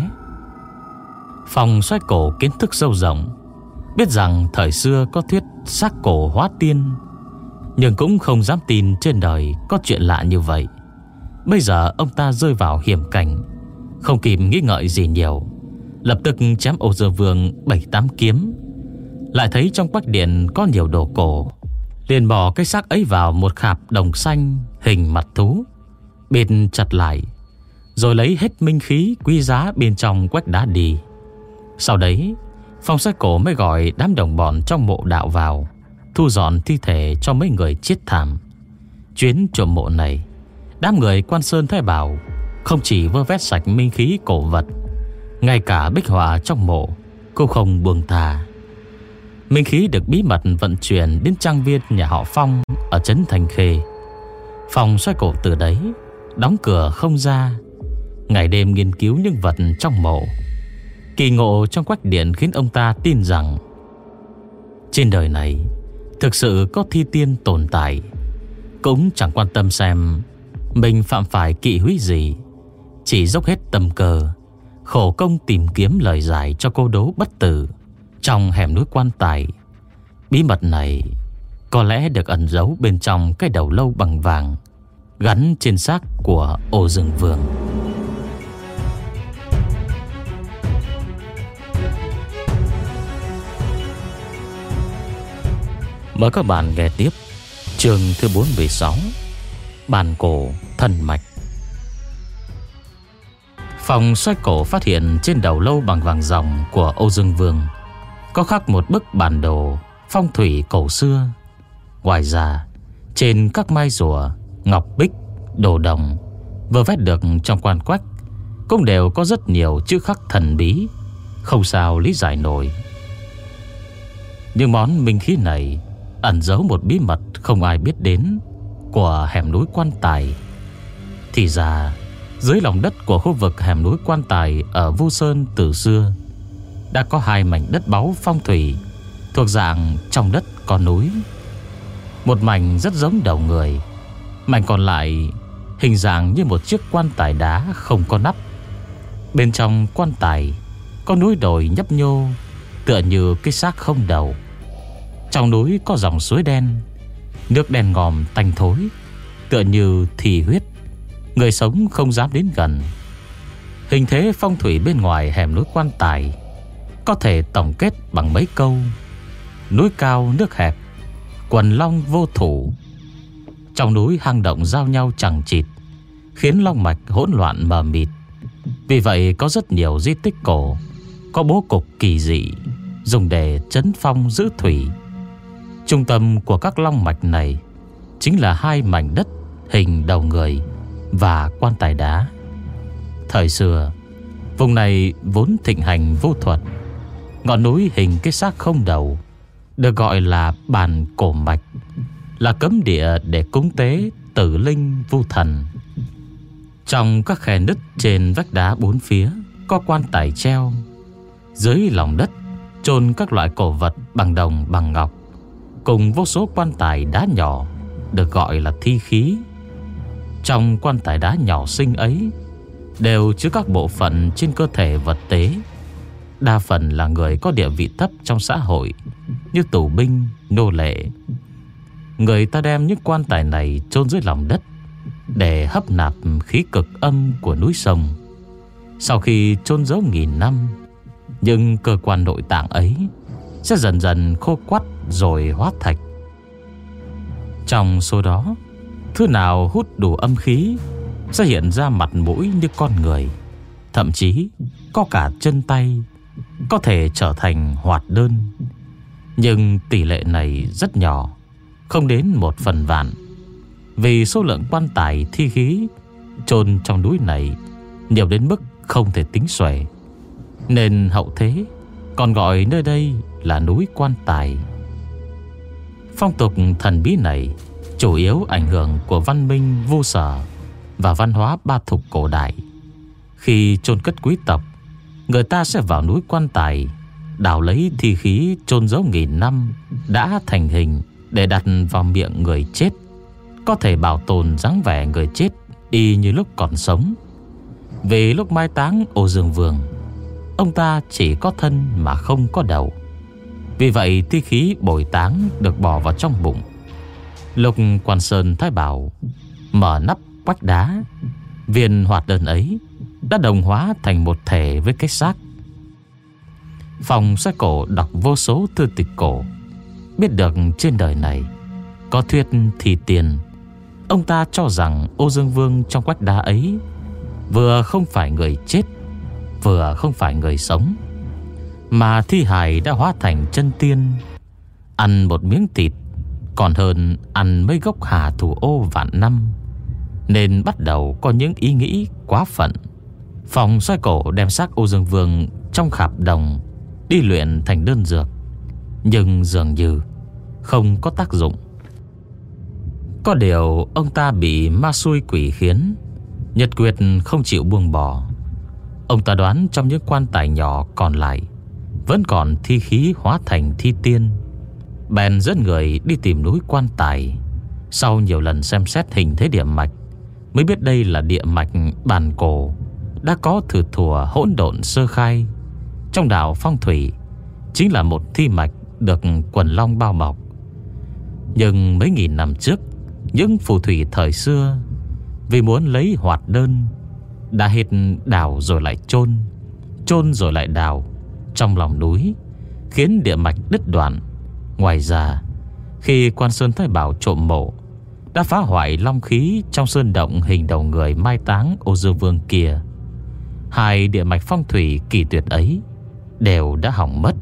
S1: Phong Xoay Cổ kiến thức sâu rộng, biết rằng thời xưa có thuyết xác cổ hóa tiên, nhưng cũng không dám tin trên đời có chuyện lạ như vậy. Bây giờ ông ta rơi vào hiểm cảnh, không kịp nghĩ ngợi gì nhiều, lập tức chém Ô Dương Vương bảy tám kiếm. Lại thấy trong quách điện có nhiều đồ cổ, liền bỏ cái xác ấy vào một khạp đồng xanh hình mặt thú, bịt chặt lại, rồi lấy hết minh khí quý giá bên trong quách đá đi. Sau đấy Phong Xoay Cổ mới gọi đám đồng bọn trong mộ đạo vào, thu dọn thi thể cho mấy người chết thảm. Chuyến trộm mộ này, đám người quan sơn thái bảo không chỉ vơ vét sạch minh khí cổ vật, ngay cả bích họa trong mộ cũng không buông thà. Minh khí được bí mật vận chuyển đến trang viên nhà họ Phong ở trấn Thành Khê. Phong Xoay Cổ từ đấy đóng cửa không ra, ngày đêm nghiên cứu những vật trong mộ. Kỳ ngộ trong quách điện khiến ông ta tin rằng trên đời này thực sự có thi tiên tồn tại, cũng chẳng quan tâm xem mình phạm phải kỵ húy gì, chỉ dốc hết tâm cơ, khổ công tìm kiếm lời giải cho cô đố bất tử trong hẻm núi quan tài. Bí mật này có lẽ được ẩn giấu bên trong cái đầu lâu bằng vàng gắn trên xác của Ô Dương Vương. Mời các bạn nghe tiếp chương thứ bốn mươi sáu, Bàn cổ thần mạch. Phong Xoay Cổ phát hiện trên đầu lâu bằng vàng ròng của Ô Dương Vương có khắc một bức bản đồ phong thủy cổ xưa. Ngoài ra, trên các mai rùa, ngọc bích, đồ đồng vừa vét được trong quan quách cũng đều có rất nhiều chữ khắc thần bí, không sao lý giải nổi. Nhưng món minh khí này ẩn giấu một bí mật không ai biết đến của hẻm núi quan tài. Thì ra dưới lòng đất của khu vực hẻm núi quan tài ở Vu Sơn từ xưa đã có hai mảnh đất báu phong thủy thuộc dạng trong đất có núi. Một mảnh rất giống đầu người, mảnh còn lại hình dạng như một chiếc quan tài đá không có nắp. Bên trong quan tài có núi đồi nhấp nhô, tựa như cái xác không đầu. Trong núi có dòng suối đen, nước đen ngòm tanh thối, tựa như thì huyết, người sống không dám đến gần. Hình thế phong thủy bên ngoài hẻm núi quan tài có thể tổng kết bằng mấy câu: núi cao nước hẹp, quần long vô thủ. Trong núi hang động giao nhau chằng chịt, khiến long mạch hỗn loạn mờ mịt. Vì vậy có rất nhiều di tích cổ có bố cục kỳ dị, dùng để trấn phong giữ thủy. Trung tâm của các long mạch này chính là hai mảnh đất hình đầu người và quan tài đá. Thời xưa, vùng này vốn thịnh hành vô thuật. Ngọn núi hình cái xác không đầu được gọi là bàn cổ mạch, là cấm địa để cúng tế tử linh vu thần. Trong các khe nứt trên vách đá bốn phía có quan tài treo. Dưới lòng đất chôn các loại cổ vật bằng đồng bằng ngọc, cùng vô số quan tài đá nhỏ được gọi là thi khí. Trong quan tài đá nhỏ xinh ấy đều chứa các bộ phận trên cơ thể vật tế, đa phần là người có địa vị thấp trong xã hội, như tù binh, nô lệ. Người ta đem những quan tài này chôn dưới lòng đất để hấp nạp khí cực âm của núi sông. Sau khi chôn giấu nghìn năm, nhưng cơ quan nội tạng ấy sẽ dần dần khô quắt rồi hóa thạch. Trong số đó, thứ nào hút đủ âm khí sẽ hiện ra mặt mũi như con người, thậm chí có cả chân tay, có thể trở thành hoạt đơn. Nhưng tỷ lệ này rất nhỏ, không đến một phần vạn. Vì số lượng quan tài thi khí chôn trong núi này nhiều đến mức không thể tính xuể, nên hậu thế còn gọi nơi đây là núi quan tài. Phong tục thần bí này chủ yếu ảnh hưởng của văn minh Vu Sở và văn hóa Ba Thục cổ đại. Khi chôn cất quý tộc, người ta sẽ vào núi quan tài đào lấy thi khí chôn giấu nghìn năm đã thành hình để đặt vào miệng người chết, có thể bảo tồn dáng vẻ người chết y như lúc còn sống. Vì lúc mai táng Ô Dương Vương, ông ta chỉ có thân mà không có đầu. Vì vậy thi khí bồi táng được bỏ vào trong bụng. Lúc Quan Sơn Thái Bảo mở nắp quách đá, viên hoạt đơn ấy đã đồng hóa thành một thể với cái xác. Phòng Xoay Cổ đọc vô số thư tịch cổ, biết được trên đời này có thuyết thì tiền. Ông ta cho rằng Ô Dương Vương trong quách đá ấy vừa không phải người chết, vừa không phải người sống, mà thi hài đã hóa thành chân tiên. Ăn một miếng thịt còn hơn ăn mấy gốc hà thủ ô vạn năm, nên bắt đầu có những ý nghĩ quá phận. Phòng Xoay Cổ đem xác Ô Dương Vương trong khạp đồng đi luyện thành đơn dược, nhưng dường như không có tác dụng. Có điều ông ta bị ma xui quỷ khiến, nhật quyết không chịu buông bỏ. Ông ta đoán trong những quan tài nhỏ còn lại vẫn còn thi khí hóa thành thi tiên, bèn dẫn người đi tìm núi quan tài. Sau nhiều lần xem xét hình thế địa mạch, mới biết đây là địa mạch bàn cổ đã có từ thuở hỗn độn sơ khai. Trong đạo phong thủy chính là một thi mạch được quần long bao bọc. Nhưng mấy nghìn năm trước, những phù thủy thời xưa vì muốn lấy hoạt đơn đã hết đào rồi lại chôn, chôn rồi lại đào trong lòng núi, khiến địa mạch đứt đoạn. Ngoài ra, khi Quan Sơn Thái Bảo trộm mộ, đã phá hoại long khí trong sơn động hình đầu người mai táng Ô Dương Vương kia. Hai địa mạch phong thủy kỳ tuyệt ấy đều đã hỏng mất.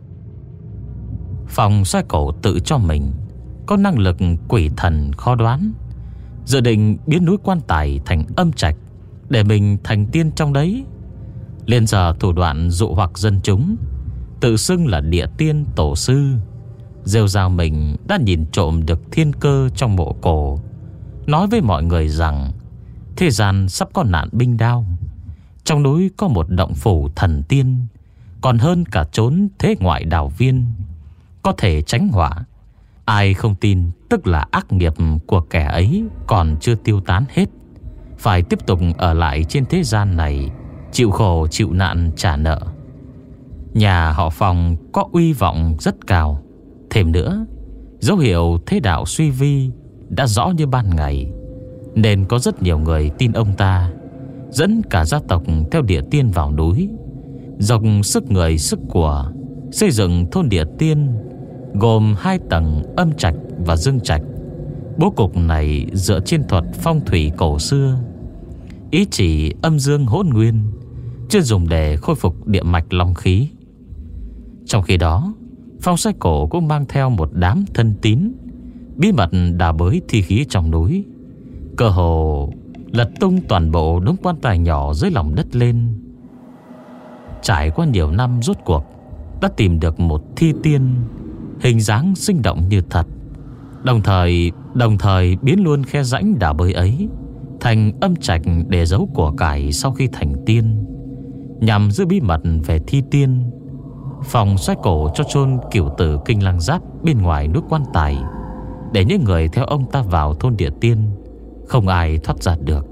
S1: Phòng Xoay Cổ tự cho mình có năng lực quỷ thần khó đoán, dự định biến núi quan tài thành âm trạch để mình thành tiên trong đấy. Liền giờ thủ đoạn dụ hoặc dân chúng, tự xưng là địa tiên tổ sư, rêu rao mình đã nhìn trộm được thiên cơ trong mộ cổ, nói với mọi người rằng thế gian sắp có nạn binh đao, trong núi có một động phủ thần tiên, còn hơn cả chốn thế ngoại đảo viên. có thể tránh họa. Ai không tin tức là ác nghiệp của kẻ ấy còn chưa tiêu tán hết, phải tiếp tục ở lại trên thế gian này, chịu khổ chịu nạn trả nợ. Nhà họ Phong có uy vọng rất cao. Thêm nữa, dấu hiệu thế đạo suy vi đã rõ như ban ngày, nên có rất nhiều người tin ông ta, dẫn cả gia tộc theo Địa Tiên vào núi, dòng sức người sức của xây dựng thôn Địa Tiên, gồm hai tầng âm trạch và dương trạch. Bố cục này dựa trên thuật phong thủy cổ xưa, ý chỉ âm dương hỗn nguyên, chuyên dùng để khôi phục địa mạch long khí. Trong khi đó, phong xoay cổ cũng mang theo một đám thân tín, bí mật đào bới thi khí trong núi, cơ hồ lật tung toàn bộ đống quan tài nhỏ dưới lòng đất lên. Trải qua nhiều năm, rốt cuộc đã tìm được một thi tiên hình dáng sinh động như thật, đồng thời đồng thời biến luôn khe rãnh đào bới ấy thành âm trạch để giấu của cải sau khi thành tiên. Nhằm giữ bí mật về thi tiên, Phong xoay cổ cho chôn cửu tử Kinh Lăng Giáp bên ngoài núi quan tài, để những người theo ông ta vào thôn Địa Tiên không ai thoát ra được.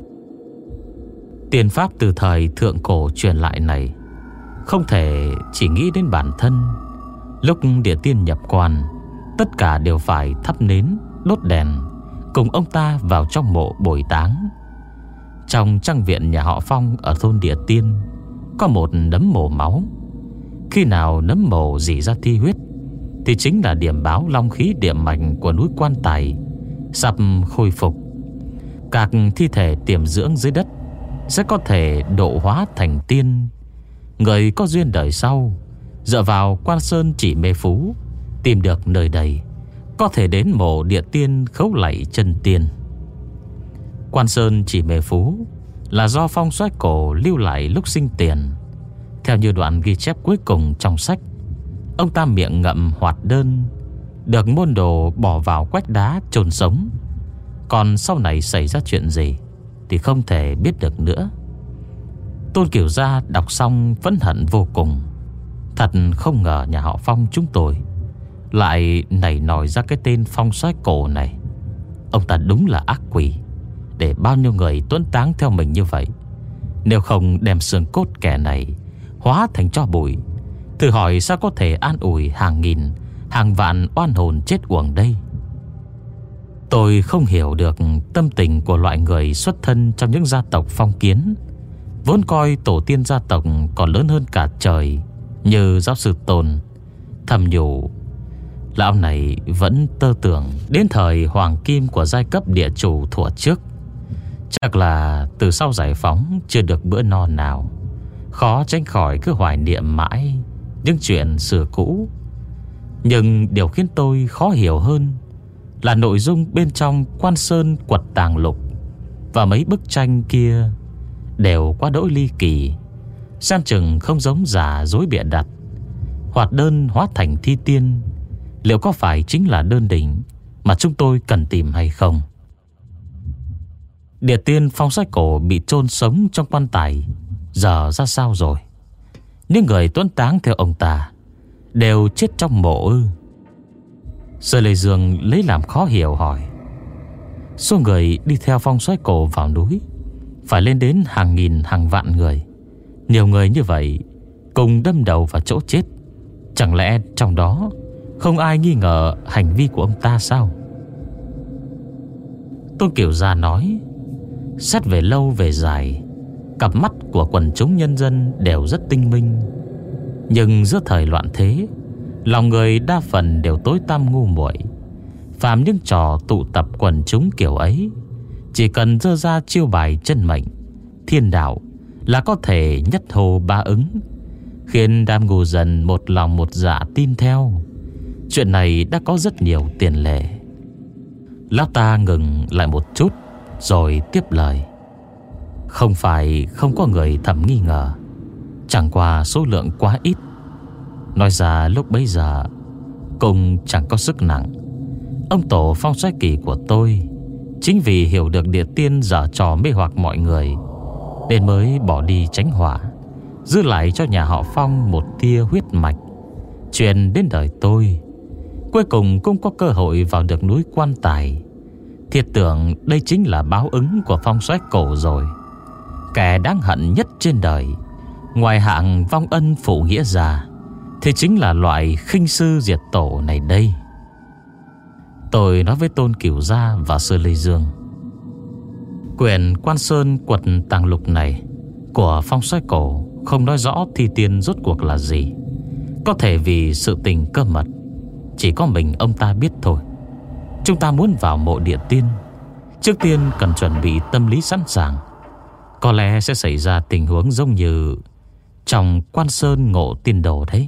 S1: Tiên pháp từ thời thượng cổ truyền lại này không thể chỉ nghĩ đến bản thân. Lúc Địa Tiên nhập quan, tất cả đều phải thắp nến, đốt đèn, cùng ông ta vào trong mộ bồi táng. Trong trang viện nhà họ Phong ở thôn Địa Tiên có một nấm mồ máu. Khi nào nấm mồ rỉ ra thi huyết thì chính là điểm báo long khí địa mạch của núi quan tài sắp khôi phục. Các thi thể tiềm dưỡng dưới đất sẽ có thể độ hóa thành tiên. Người có duyên đời sau dựa vào Quan Sơn Chỉ Mê Phú tìm được nơi đây, có thể đến mộ Địa Tiên khấu lạy chân tiên. Quan Sơn Chỉ Mê Phú là do Phong xoay cổ lưu lại lúc sinh tiền. Theo như đoạn ghi chép cuối cùng trong sách, ông ta miệng ngậm hoạt đơn, được môn đồ bỏ vào quách đá chôn sống. Còn sau này xảy ra chuyện gì thì không thể biết được nữa. Tôn Kiểu Gia đọc xong phẫn hận vô cùng. Thật không ngờ nhà họ Phong chúng tôi lại nảy nòi ra cái tên Phong xoay cổ này. Ông ta đúng là ác quỷ, để bao nhiêu người tuấn táng theo mình như vậy. Nếu không đem xương cốt kẻ này hóa thành tro bụi, thử hỏi sao có thể an ủi hàng nghìn, hàng vạn oan hồn chết uổng đây. Tôi không hiểu được tâm tình của loại người xuất thân trong những gia tộc phong kiến, vốn coi tổ tiên gia tộc còn lớn hơn cả trời, như giáo sư Tôn. Thầm nhủ, lão này vẫn tơ tưởng đến thời hoàng kim của giai cấp địa chủ thuở trước. Chắc là từ sau giải phóng chưa được bữa no nào, khó tránh khỏi cứ hoài niệm mãi những chuyện xưa cũ. Nhưng điều khiến tôi khó hiểu hơn là nội dung bên trong Quan Sơn Quật Tàng Lục và mấy bức tranh kia đều quá đỗi ly kỳ, xem chừng không giống giả dối bịa đặt. Hoạt đơn hóa thành thi tiên, liệu có phải chính là đơn đỉnh mà chúng tôi cần tìm hay không? Địa tiên Phong xoay cổ bị chôn sống trong quan tài, giờ ra sao rồi? Những người tuấn táng theo ông ta đều chết trong mộ ư? Sở Lê Dương lấy làm khó hiểu hỏi. Số người đi theo Phong xoay cổ vào núi phải lên đến hàng nghìn hàng vạn người. Nhiều người như vậy cùng đâm đầu vào chỗ chết, chẳng lẽ trong đó không ai nghi ngờ hành vi của ông ta sao? Tôn Kiểu Gia nói, xét về lâu về dài, cặp mắt của quần chúng nhân dân đều rất tinh minh. Nhưng giữa thời loạn thế, lòng người đa phần đều tối tăm ngu muội. Phàm những trò tụ tập quần chúng kiểu ấy, chỉ cần dơ ra chiêu bài chân mệnh, thiên đạo là có thể nhất hồ ba ứng, khiến đám ngu dần một lòng một dạ tin theo. Chuyện này đã có rất nhiều tiền lệ. Lão ta ngừng lại một chút rồi tiếp lời. Không phải không có người thầm nghi ngờ, chẳng qua số lượng quá ít. Nói ra lúc bấy giờ cũng chẳng có sức nặng. Ông tổ Phong xoay kỳ của tôi chính vì hiểu được địa tiên giở trò mê hoặc mọi người, nên mới bỏ đi tránh họa, giữ lại cho nhà họ Phong một tia huyết mạch truyền đến đời tôi. cuối cùng cũng có cơ hội vào được núi Quan Tài. Thiết tưởng đây chính là báo ứng của Phong Soái Cổ rồi. Kẻ đáng hận nhất trên đời, ngoài hạng vong ân phụ nghĩa ra, thì chính là loại khinh sư diệt tổ này đây. Tôi nói với Tôn Cửu Gia và Sơ Lê Dương, quyển Quan Sơn Quật Tàng Lục này của Phong Soái Cổ không nói rõ thi tiên rốt cuộc là gì. Có thể vì sự tình cơ mật, chỉ có mình ông ta biết thôi. Chúng ta muốn vào mộ địa tiên, trước tiên cần chuẩn bị tâm lý sẵn sàng. Có lẽ sẽ xảy ra tình huống giống như trong Quan Sơn Ngộ Tiên Đồ đấy.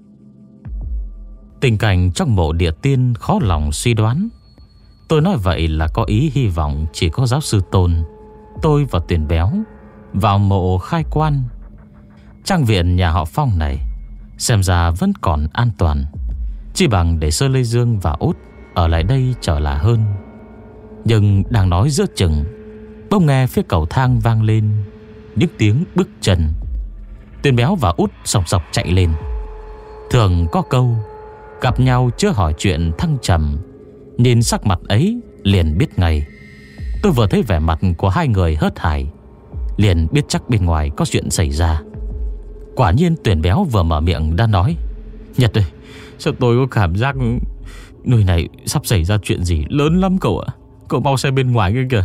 S1: Tình cảnh trong mộ địa tiên khó lòng suy đoán. Tôi nói vậy là có ý hy vọng chỉ có giáo sư Tôn, tôi và Tuyền Béo vào mộ khai quan. Trang viện nhà họ Phong này xem ra vẫn còn an toàn, chỉ bằng để Sơ Lê Dương và Út ở lại đây chờ là hơn. Nhưng đang nói giữa chừng, bỗng nghe phía cầu thang vang lên những tiếng bước chân. Tuyền Béo và Út sòng sọc chạy lên. Thường có câu gặp nhau chưa hỏi chuyện thăng trầm, nhìn sắc mặt ấy liền biết ngay. Tôi vừa thấy vẻ mặt của hai người hớt hải, liền biết chắc bên ngoài có chuyện xảy ra. Quả nhiên Tuyền Béo vừa mở miệng đã nói: Nhật ơi, sao tôi có cảm giác nơi này sắp xảy ra chuyện gì lớn lắm cậu ạ. Cậu mau xem bên ngoài kia kìa.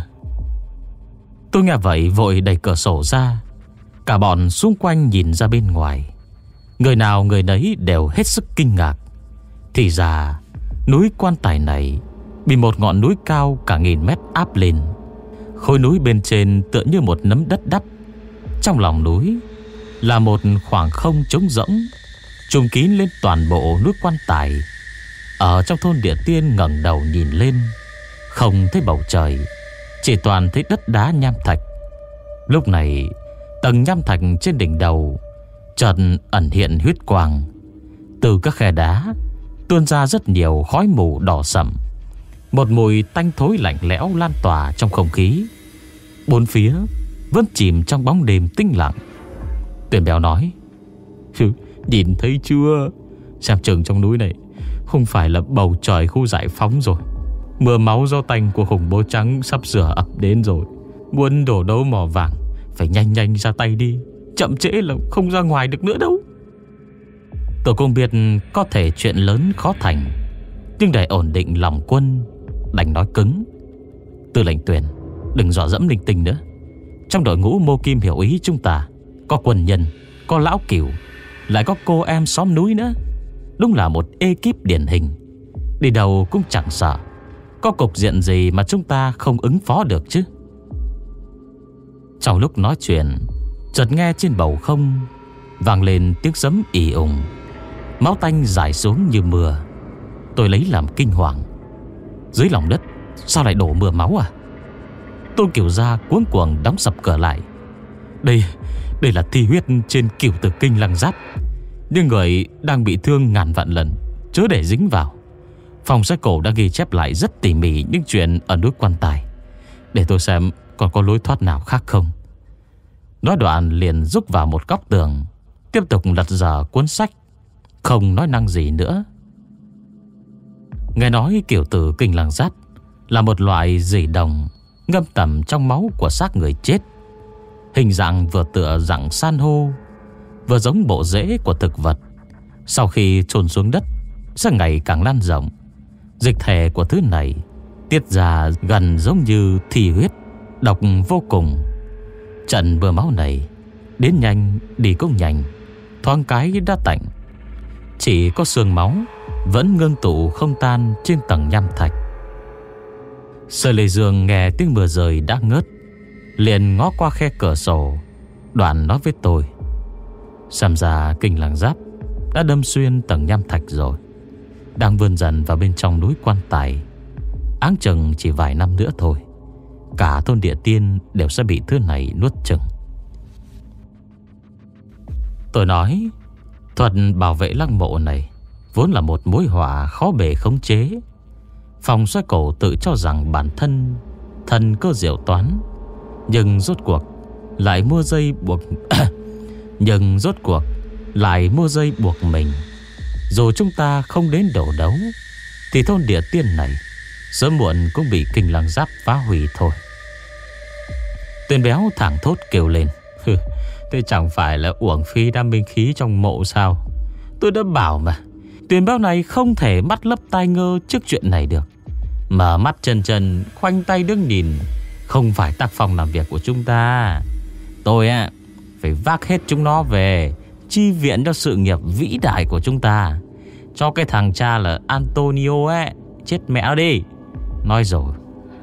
S1: Tôi nghe vậy vội đẩy cửa sổ ra. Cả bọn xung quanh nhìn ra bên ngoài, người nào người nấy đều hết sức kinh ngạc. Thì ra núi Quan Tài này bị một ngọn núi cao cả nghìn mét áp lên. Khối núi bên trên tựa như một nấm đất đắp. Trong lòng núi là một khoảng không trống rỗng, trùm kín lên toàn bộ núi Quan Tài. Ở trong thôn địa tiên ngẩng đầu nhìn lên, không thấy bầu trời, chỉ toàn thấy đất đá nham thạch. Lúc này tầng nham thạch trên đỉnh đầu chợt ẩn hiện huyết quang. Từ các khe đá tuôn ra rất nhiều khói mù đỏ sẫm. Một mùi tanh thối lạnh lẽo lan tỏa trong không khí. Bốn phía vẫn chìm trong bóng đêm tĩnh lặng. Tuyền Béo nói: Nhìn thấy chưa, xem chừng trong núi này không phải là bầu trời khu giải phóng rồi. Mưa máu do tanh của khủng bố trắng sắp sửa ập đến rồi. Muốn đổ đấu mỏ vàng phải nhanh nhanh ra tay đi, chậm trễ là không ra ngoài được nữa đâu. Tôi cũng biết có thể chuyện lớn khó thành, nhưng để ổn định lòng quân đành nói cứng: Tư lệnh Tuyền, đừng dọa dẫm linh tinh nữa. Trong đội ngũ Mô Kim hiểu ý chúng ta có quân nhân, có lão Cửu, lại có cô em xóm núi nữa. Đúng là một ekip điển hình, đi đâu cũng chẳng sợ. Có cục diện gì mà chúng ta không ứng phó được chứ? Trong lúc nói chuyện, chợt nghe trên bầu không vang lên tiếng sấm ì ùng. Máu tanh rải xuống như mưa. Tôi lấy làm kinh hoàng. Dưới lòng đất sao lại đổ mưa máu à? Tôn Cửu Gia cuống cuồng đóng sập cửa lại. Đây, đây là thi huyết trên Cửu Tử Kinh Lăng Giáp. Nhưng người đang bị thương ngàn vạn lần chớ để dính vào. Phong Soái Cổ đã ghi chép lại rất tỉ mỉ những chuyện ở núi Quan Tài. Để tôi xem còn có lối thoát nào khác không. Nói đoạn liền rúc vào một góc tường, tiếp tục lật dở cuốn sách, không nói năng gì nữa. Nghe nói Cửu Tử Kinh Lăng Giáp là một loại dị đồng ngâm tẩm trong máu của xác người chết. Hình dạng vừa tựa dạng san hô, vừa giống bộ rễ của thực vật. Sau khi chôn xuống đất sẽ ngày càng lan rộng. Dịch thể của thứ này tiết ra gần giống như thi huyết, độc vô cùng. Trận mưa máu này đến nhanh đi cũng nhanh, thoáng cái đã tạnh. Chỉ có xương máu vẫn ngưng tụ không tan trên tầng nham thạch. Sơ Lê Dương nghe tiếng mưa rơi đã ngớt, liền ngó qua khe cửa sổ, đoạn nói với tôi: Xem ra Kinh Lăng Giáp đã đâm xuyên tầng nham thạch rồi, đang vươn dần vào bên trong núi Quan Tài. Áng chừng chỉ vài năm nữa thôi, cả thôn địa tiên đều sẽ bị thứ này nuốt chửng. Tôi nói thuật bảo vệ lăng mộ này vốn là một mối họa khó bề khống chế. Phong Soái Cổ tự cho rằng bản thân thần cơ diệu toán, nhưng rốt cuộc lại mua dây buộc nhưng rốt cuộc lại mua dây buộc mình. Dù chúng ta không đến đổ đấu, thì thôn địa tiên này sớm muộn cũng bị Kinh Lăng Giáp phá hủy thôi. Tuyền béo thẳng thốt kêu lên: Thế chẳng phải là uổng phí đam minh khí trong mộ sao? Tôi đã bảo mà, Tuyền béo này không thể mắt lấp tai ngơ trước chuyện này được. Mở mắt chân chân khoanh tay đứng nhìn không phải tác phong làm việc của chúng ta. Tôi á phải vác hết chúng nó về chi viện cho sự nghiệp vĩ đại của chúng ta. Cho cái thằng cha là Antonio ấy chết mẹ đi. Nói rồi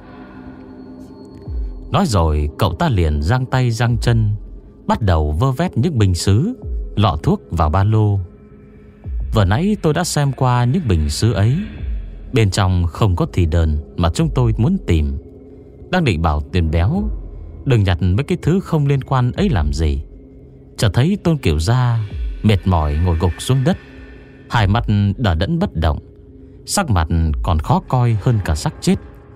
S1: Nói rồi cậu ta liền giang tay giang chân, bắt đầu vơ vét những bình sứ, lọ thuốc vào ba lô. Vừa nãy tôi đã xem qua những bình sứ ấy, bên trong không có thì đơn mà chúng tôi muốn tìm. Đang định bảo Tuyền béo đừng nhặt mấy cái thứ không liên quan ấy làm gì, chợt thấy Tôn Kiểu Gia mệt mỏi ngồi gục xuống đất, hai mắt đờ đẫn bất động, sắc mặt còn khó coi hơn cả xác chết.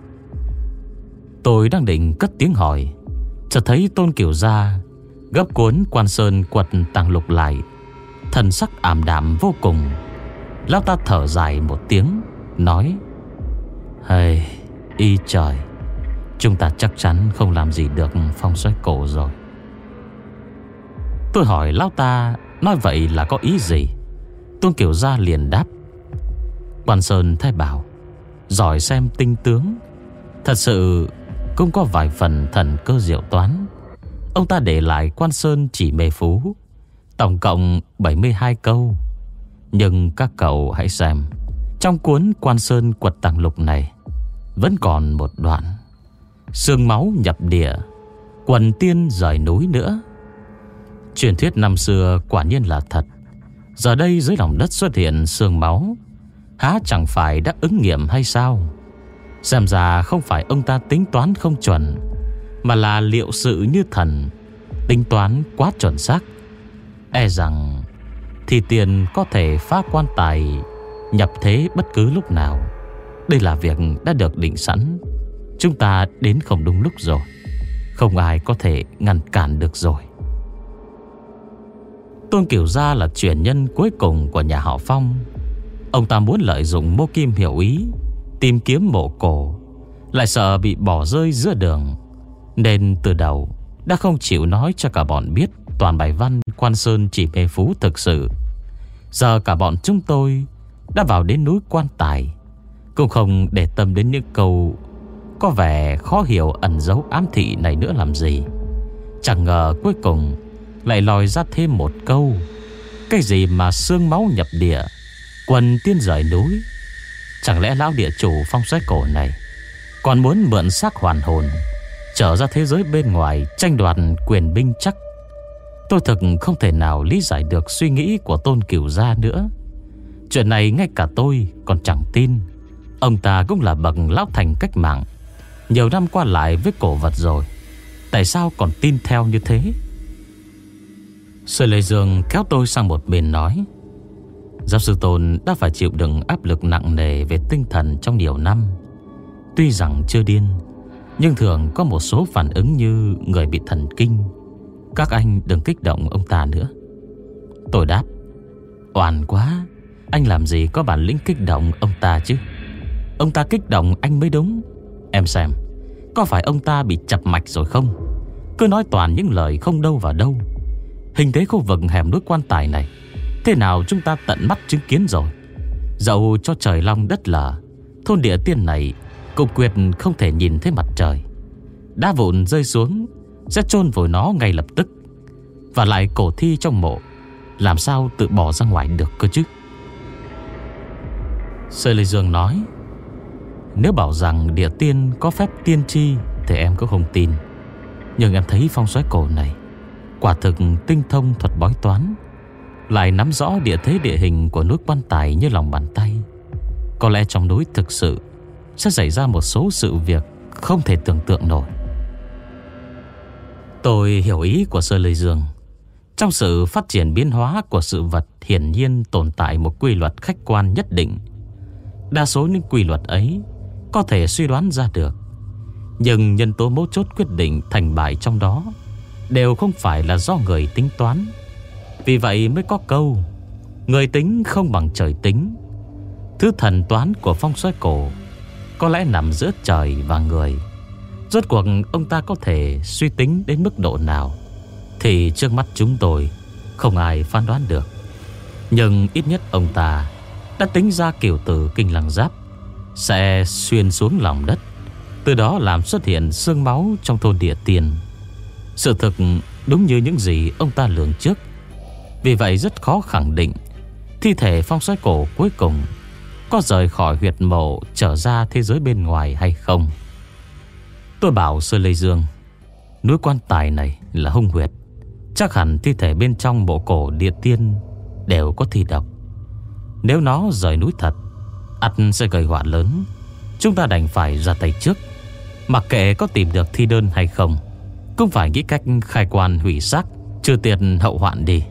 S1: Tôi đang định cất tiếng hỏi, chợt thấy Tôn Kiểu Gia gấp cuốn Quan Sơn Quật Tàng Lục lại, thần sắc ảm đạm vô cùng. Lão ta thở dài một tiếng, nói: Hây, y trời, chúng ta chắc chắn không làm gì được phong xoáy cổ rồi. Tôi hỏi lão ta nói vậy là có ý gì. Tôn Kiểu Gia liền đáp: Quan Sơn thay bảo giỏi xem tinh tướng, thật sự cũng có vài phần thần cơ diệu toán. Ông ta để lại Quan Sơn Chỉ Mê Phú tổng cộng bảy mươi hai câu. Nhưng các cậu hãy xem, trong cuốn Quan Sơn Quật Tàng Lục này vẫn còn một đoạn: xương máu nhập địa, quần tiên rời núi nữa. Truyền thuyết năm xưa quả nhiên là thật. Giờ đây dưới lòng đất xuất hiện xương máu, há chẳng phải đã ứng nghiệm hay sao? Xem ra không phải ông ta tính toán không chuẩn, mà là liệu sự như thần, tính toán quá chuẩn xác. E rằng thì tiền có thể phá quan tài nhập thế bất cứ lúc nào. Đây là việc đã được định sẵn. Chúng ta đến không đúng lúc rồi, không ai có thể ngăn cản được rồi. Tôn Kiểu Gia là truyền nhân cuối cùng của nhà họ Phong. Ông ta muốn lợi dụng Mô Kim Hiểu Ý tìm kiếm mộ cổ, lại sợ bị bỏ rơi giữa đường, nên từ đầu đã không chịu nói cho cả bọn biết toàn bài văn Quan Sơn Chỉ Mê Phú thực sự. Giờ cả bọn chúng tôi đã vào đến núi Quan Tài, cũng không để tâm đến những câu có vẻ khó hiểu ẩn dấu ám thị này nữa làm gì. Chẳng ngờ cuối cùng lại lòi ra thêm một câu: cái gì mà xương máu nhập địa, quần tiên rời núi. Chẳng lẽ lão địa chủ phong xoáy cổ này còn muốn mượn xác hoàn hồn trở ra thế giới bên ngoài tranh đoạt quyền binh chắc? Tôi thực không thể nào lý giải được suy nghĩ của Tôn Kiểu Gia nữa. Chuyện này ngay cả tôi còn chẳng tin. Ông ta cũng là bậc lão thành cách mạng, nhiều năm qua lại với cổ vật rồi, tại sao còn tin theo như thế? Sở Lệ Dương kéo tôi sang một bên nói: Giáo sư Tôn đã phải chịu đựng áp lực nặng nề về tinh thần trong nhiều năm. Tuy rằng chưa điên, nhưng thường có một số phản ứng như người bị thần kinh. Các anh đừng kích động ông ta nữa. Tôi đáp: Oan quá, anh làm gì có bản lĩnh kích động ông ta chứ? Ông ta kích động anh mới đúng. Em xem, có phải ông ta bị chập mạch rồi không? Cứ nói toàn những lời không đâu vào đâu. Hình thế khu vực hẻm núi Quan Tài này thế nào chúng ta tận mắt chứng kiến rồi. Dẫu cho trời long đất lở, thôn địa tiên này cũng quyết không thể nhìn thấy mặt trời. Đá vụn rơi xuống sẽ chôn vùi nó ngay lập tức. Và lại cổ thi trong mộ làm sao tự bỏ ra ngoài được cơ chứ? Sơ Lê Dương nói: Nếu bảo rằng địa tiên có phép tiên tri thì em cũng không tin. Nhưng em thấy phong xoáy cổ này quả thực tinh thông thuật bói toán, lại nắm rõ địa thế địa hình của núi Quan Tài như lòng bàn tay. Có lẽ trong núi thực sự sẽ xảy ra một số sự việc không thể tưởng tượng nổi. Tôi hiểu ý của Sơ Lê Dương. Trong sự phát triển biến hóa của sự vật hiển nhiên tồn tại một quy luật khách quan nhất định. Đa số những quy luật ấy có thể suy đoán ra được, nhưng nhân tố mấu chốt quyết định thành bại trong đó đều không phải là do người tính toán. Vì vậy mới có câu người tính không bằng trời tính. Thứ thần toán của phong xoáy cổ có lẽ nằm giữa trời và người. Rốt cuộc ông ta có thể suy tính đến mức độ nào thì trước mắt chúng tôi không ai phán đoán được. Nhưng ít nhất ông ta đã tính ra kiểu từ Kinh Lăng Giáp sẽ xuyên xuống lòng đất, từ đó làm xuất hiện xương máu trong thôn Địa Tiên. Sự thực đúng như những gì ông ta lường trước. Vì vậy rất khó khẳng định thi thể phong xoáy cổ cuối cùng có rời khỏi huyệt mộ trở ra thế giới bên ngoài hay không. Tôi bảo Sơ Lê Dương, núi quan tài này là hung huyệt, chắc hẳn thi thể bên trong mộ cổ Địa Tiên đều có thi độc. Nếu nó rời núi thật, ắt sẽ gây họa lớn. Chúng ta đành phải ra tay trước. Mặc kệ có tìm được thi đơn hay không, cũng phải nghĩ cách khai quan hủy xác, trừ tiệt hậu hoạn đi.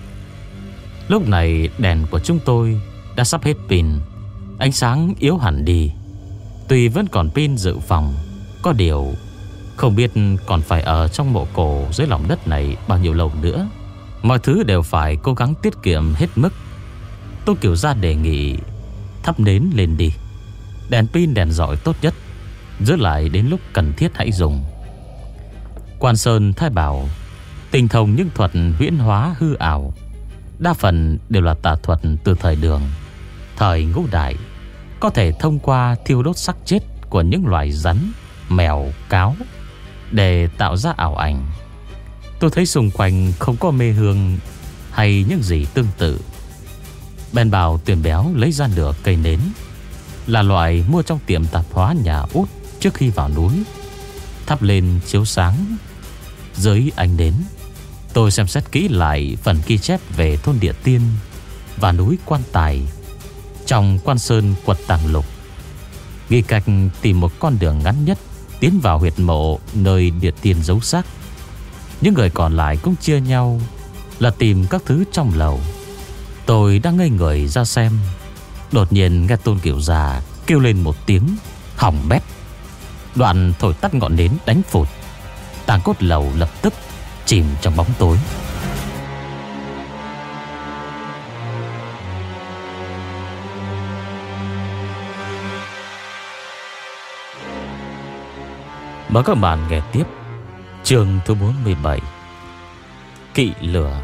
S1: Lúc này đèn của chúng tôi đã sắp hết pin, ánh sáng yếu hẳn đi. Tuy vẫn còn pin dự phòng, có điều không biết còn phải ở trong mộ cổ dưới lòng đất này bao nhiêu lâu nữa. Mọi thứ đều phải cố gắng tiết kiệm hết mức. Tô Kiểu Gia đề nghị thắp nến lên đi. Đèn pin đèn rọi tốt nhất, giữ lại đến lúc cần thiết hãy dùng. Quan Sơn thay bảo tinh thông những thuật huyễn hóa hư ảo, đa phần đều là tà thuật từ thời Đường, thời Ngũ Đại, có thể thông qua thiêu đốt xác chết của những loài rắn, mèo, cáo để tạo ra ảo ảnh. Tôi thấy xung quanh không có mê hương hay những gì tương tự. Bèn bảo Tuyền Béo lấy ra nửa cây nến, là loại mua trong tiệm tạp hóa nhà Út trước khi vào núi, thắp lên chiếu sáng. Dưới ánh nến, tôi xem xét kỹ lại phần ghi chép về thôn Địa Tiên và núi Quan Tài trong Quan Sơn Quật Tàng Lục, ghi cách tìm một con đường ngắn nhất tiến vào huyệt mộ nơi Địa Tiên giấu xác. Những người còn lại cũng chia nhau là tìm các thứ trong lầu. Tôi đang ngây người ra xem, đột nhiên nghe Tôn Kiểu Già kêu lên một tiếng hỏng bét. Đoạn thổi tắt ngọn nến đánh phụt. Tàng cốt lầu lập tức chìm trong bóng tối. Mời các bạn nghe tiếp chương thứ bốn mươi bảy, Kỵ Lửa.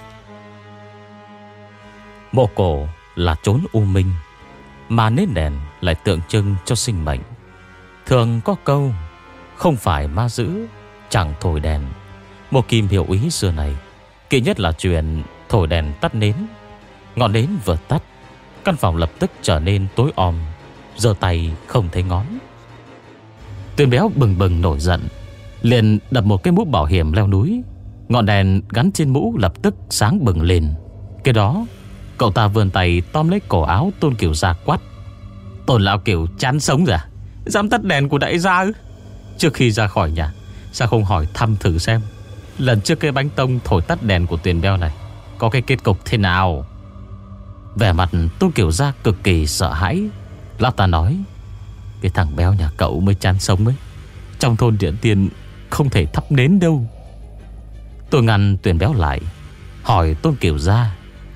S1: Mộ cổ là chốn u minh, mà nến đèn lại tượng trưng cho sinh mệnh. Thường có câu không phải ma dữ chẳng thổi đèn. Một kim hiệu ý xưa này kỵ nhất là chuyện thổi đèn tắt nến. Ngọn nến vừa tắt, căn phòng lập tức trở nên tối om, giơ tay không thấy ngón. Tuyền Béo bừng bừng nổi giận, liền đập một cái mũ bảo hiểm leo núi. Ngọn đèn gắn trên mũ lập tức sáng bừng lên. Cái đó cậu ta vươn tay tóm lấy cổ áo Tôn Kiểu Gia quát: Tôn lão Kiểu chán sống rồi à? Dám tắt đèn của đại gia ư? Trước khi ra khỏi nhà sao không hỏi thăm thử xem lần trước cái bánh tông thổi tắt đèn của Tuyền Béo này có cái kết cục thế nào? Vẻ mặt Tôn Kiểu Gia cực kỳ sợ hãi. Lão ta nói: Cái thằng béo nhà cậu mới chán sống ấy. Trong thôn Địa Tiên không thể thắp nến đâu. Tôi ngăn Tuyền Béo lại, hỏi Tôn Kiểu Gia: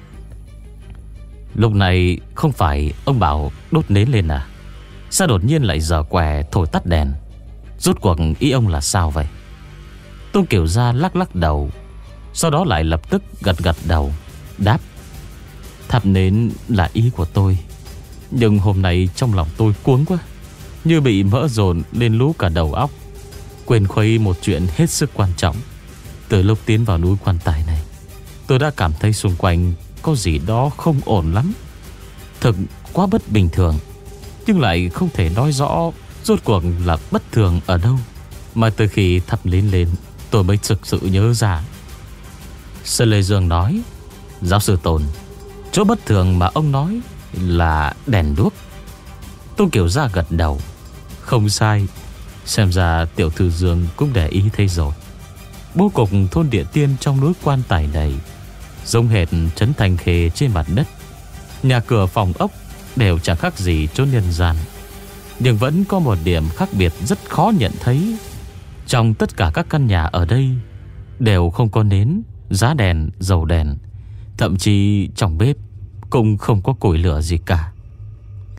S1: Lúc này không phải ông bảo đốt nến lên à? Sao đột nhiên lại giở quẻ thổi tắt đèn? Rốt cuộc ý ông là sao vậy? Tôn Kiểu Gia lắc lắc đầu, sau đó lại lập tức gật gật đầu, đáp: Thắp nến là ý của tôi, nhưng hôm nay trong lòng tôi cuống quá, như bị mỡ dồn lên lú cả đầu óc, quên khuấy một chuyện hết sức quan trọng. Từ lúc tiến vào núi Quan Tài này, tôi đã cảm thấy xung quanh có gì đó không ổn lắm. Thực quá bất bình thường, nhưng lại không thể nói rõ rốt cuộc là bất thường ở đâu. Mà từ khi thắp nến lên, tôi mới thực sự nhớ ra. Sơn Lê Dương nói: Giáo sư Tôn, chỗ bất thường mà ông nói là đèn đuốc. Tôn Kiểu Gia gật đầu: Không sai. Xem ra tiểu thư Dương cũng để ý thấy rồi. Bố cục thôn Địa Tiên trong núi Quan Tài này giống hệt trấn Thành Khê trên mặt đất. Nhà cửa phòng ốc đều chẳng khác gì chốn nhân gian, nhưng vẫn có một điểm khác biệt rất khó nhận thấy. Trong tất cả các căn nhà ở đây đều không có nến, giá đèn, dầu đèn. Thậm chí trong bếp cũng không có củi lửa gì cả.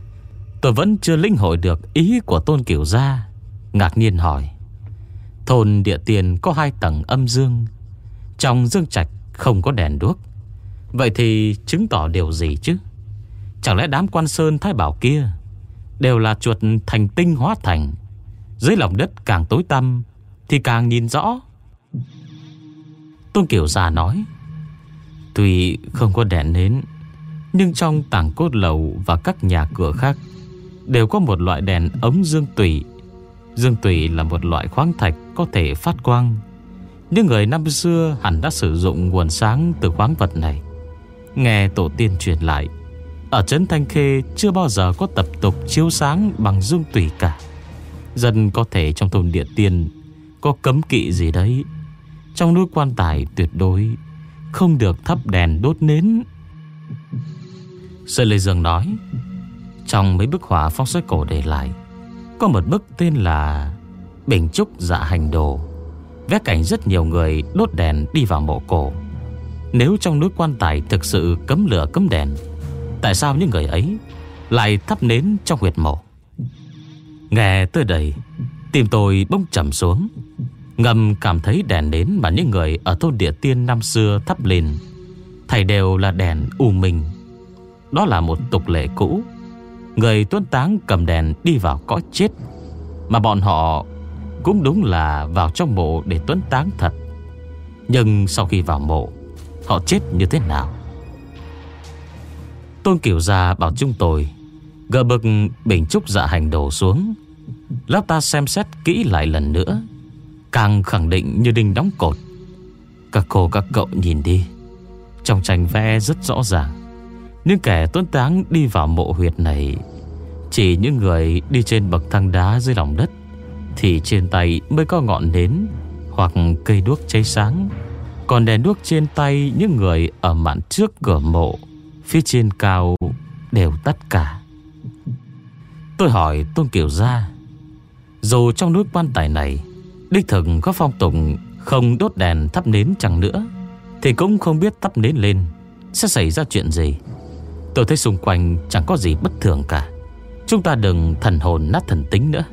S1: Tôi vẫn chưa lĩnh hội được ý của Tôn Cửu gia, ngạc nhiên hỏi: thôn Địa Tiên có hai tầng âm dương, trong dương trạch không có đèn đuốc, vậy thì chứng tỏ điều gì chứ? Chẳng lẽ đám Quan Sơn Thái Bảo kia đều là chuột thành tinh hóa thành, dưới lòng đất càng tối tăm thì càng nhìn rõ? Tôn Cửu gia nói: tuy không có đèn nến, nhưng trong tàng cốt lầu và các nhà cửa khác đều có một loại đèn ống dương tủy. Dương tủy là một loại khoáng thạch có thể phát quang. Những người năm xưa hẳn đã sử dụng nguồn sáng từ khoáng vật này. Nghe tổ tiên truyền lại, ở trấn Thanh Khê chưa bao giờ có tập tục chiếu sáng bằng dương tủy cả. Dân có thể trong thôn Địa Tiên có cấm kỵ gì đấy. Trong núi Quan Tài tuyệt đối không được thắp đèn đốt nến. Sơn Lê Dương nói: trong mấy bức họa phong水cổ để lại, có một bức tên là Bình Trúc Dạ Hành Đồ, vẽ cảnh rất nhiều người đốt đèn đi vào mộ cổ. Nếu trong núi Quan Tài thực sự cấm lửa cấm đèn, tại sao những người ấy lại thắp nến trong huyệt mộ? Nghe tới đây, tim tôi bỗng trầm xuống, ngầm cảm thấy đèn nến mà những người ở thôn Địa Tiên năm xưa thắp lên thảy đều là đèn u minh. Đó là một tục lệ cũ, người tuấn táng cầm đèn đi vào cõi chết, mà bọn họ cũng đúng là vào trong mộ để tuấn táng thật. Nhưng sau khi vào mộ, họ chết như thế nào? Tôn Cửu gia bảo chúng tôi gỡ bức Bình Trúc Dạ Hành Đồ xuống. Lão ta xem xét kỹ lại lần nữa, càng khẳng định như đinh đóng cột. Các cô các cậu nhìn đi, trong tranh vẽ rất rõ ràng, những kẻ tuấn táng đi vào mộ huyệt này chỉ những người đi trên bậc thang đá dưới lòng đất thì trên tay mới có ngọn nến hoặc cây đuốc cháy sáng. Còn đèn đuốc trên tay những người ở mạn trước cửa mộ phía trên cao đều tắt cả. Tôi hỏi Tôn Cửu gia, dù trong núi Quan Tài này đích thực có phong tục không đốt đèn thắp nến chẳng nữa, thì cũng không biết thắp nến lên sẽ xảy ra chuyện gì. Tôi thấy xung quanh chẳng có gì bất thường cả. Chúng ta đừng thần hồn nát thần tính nữa.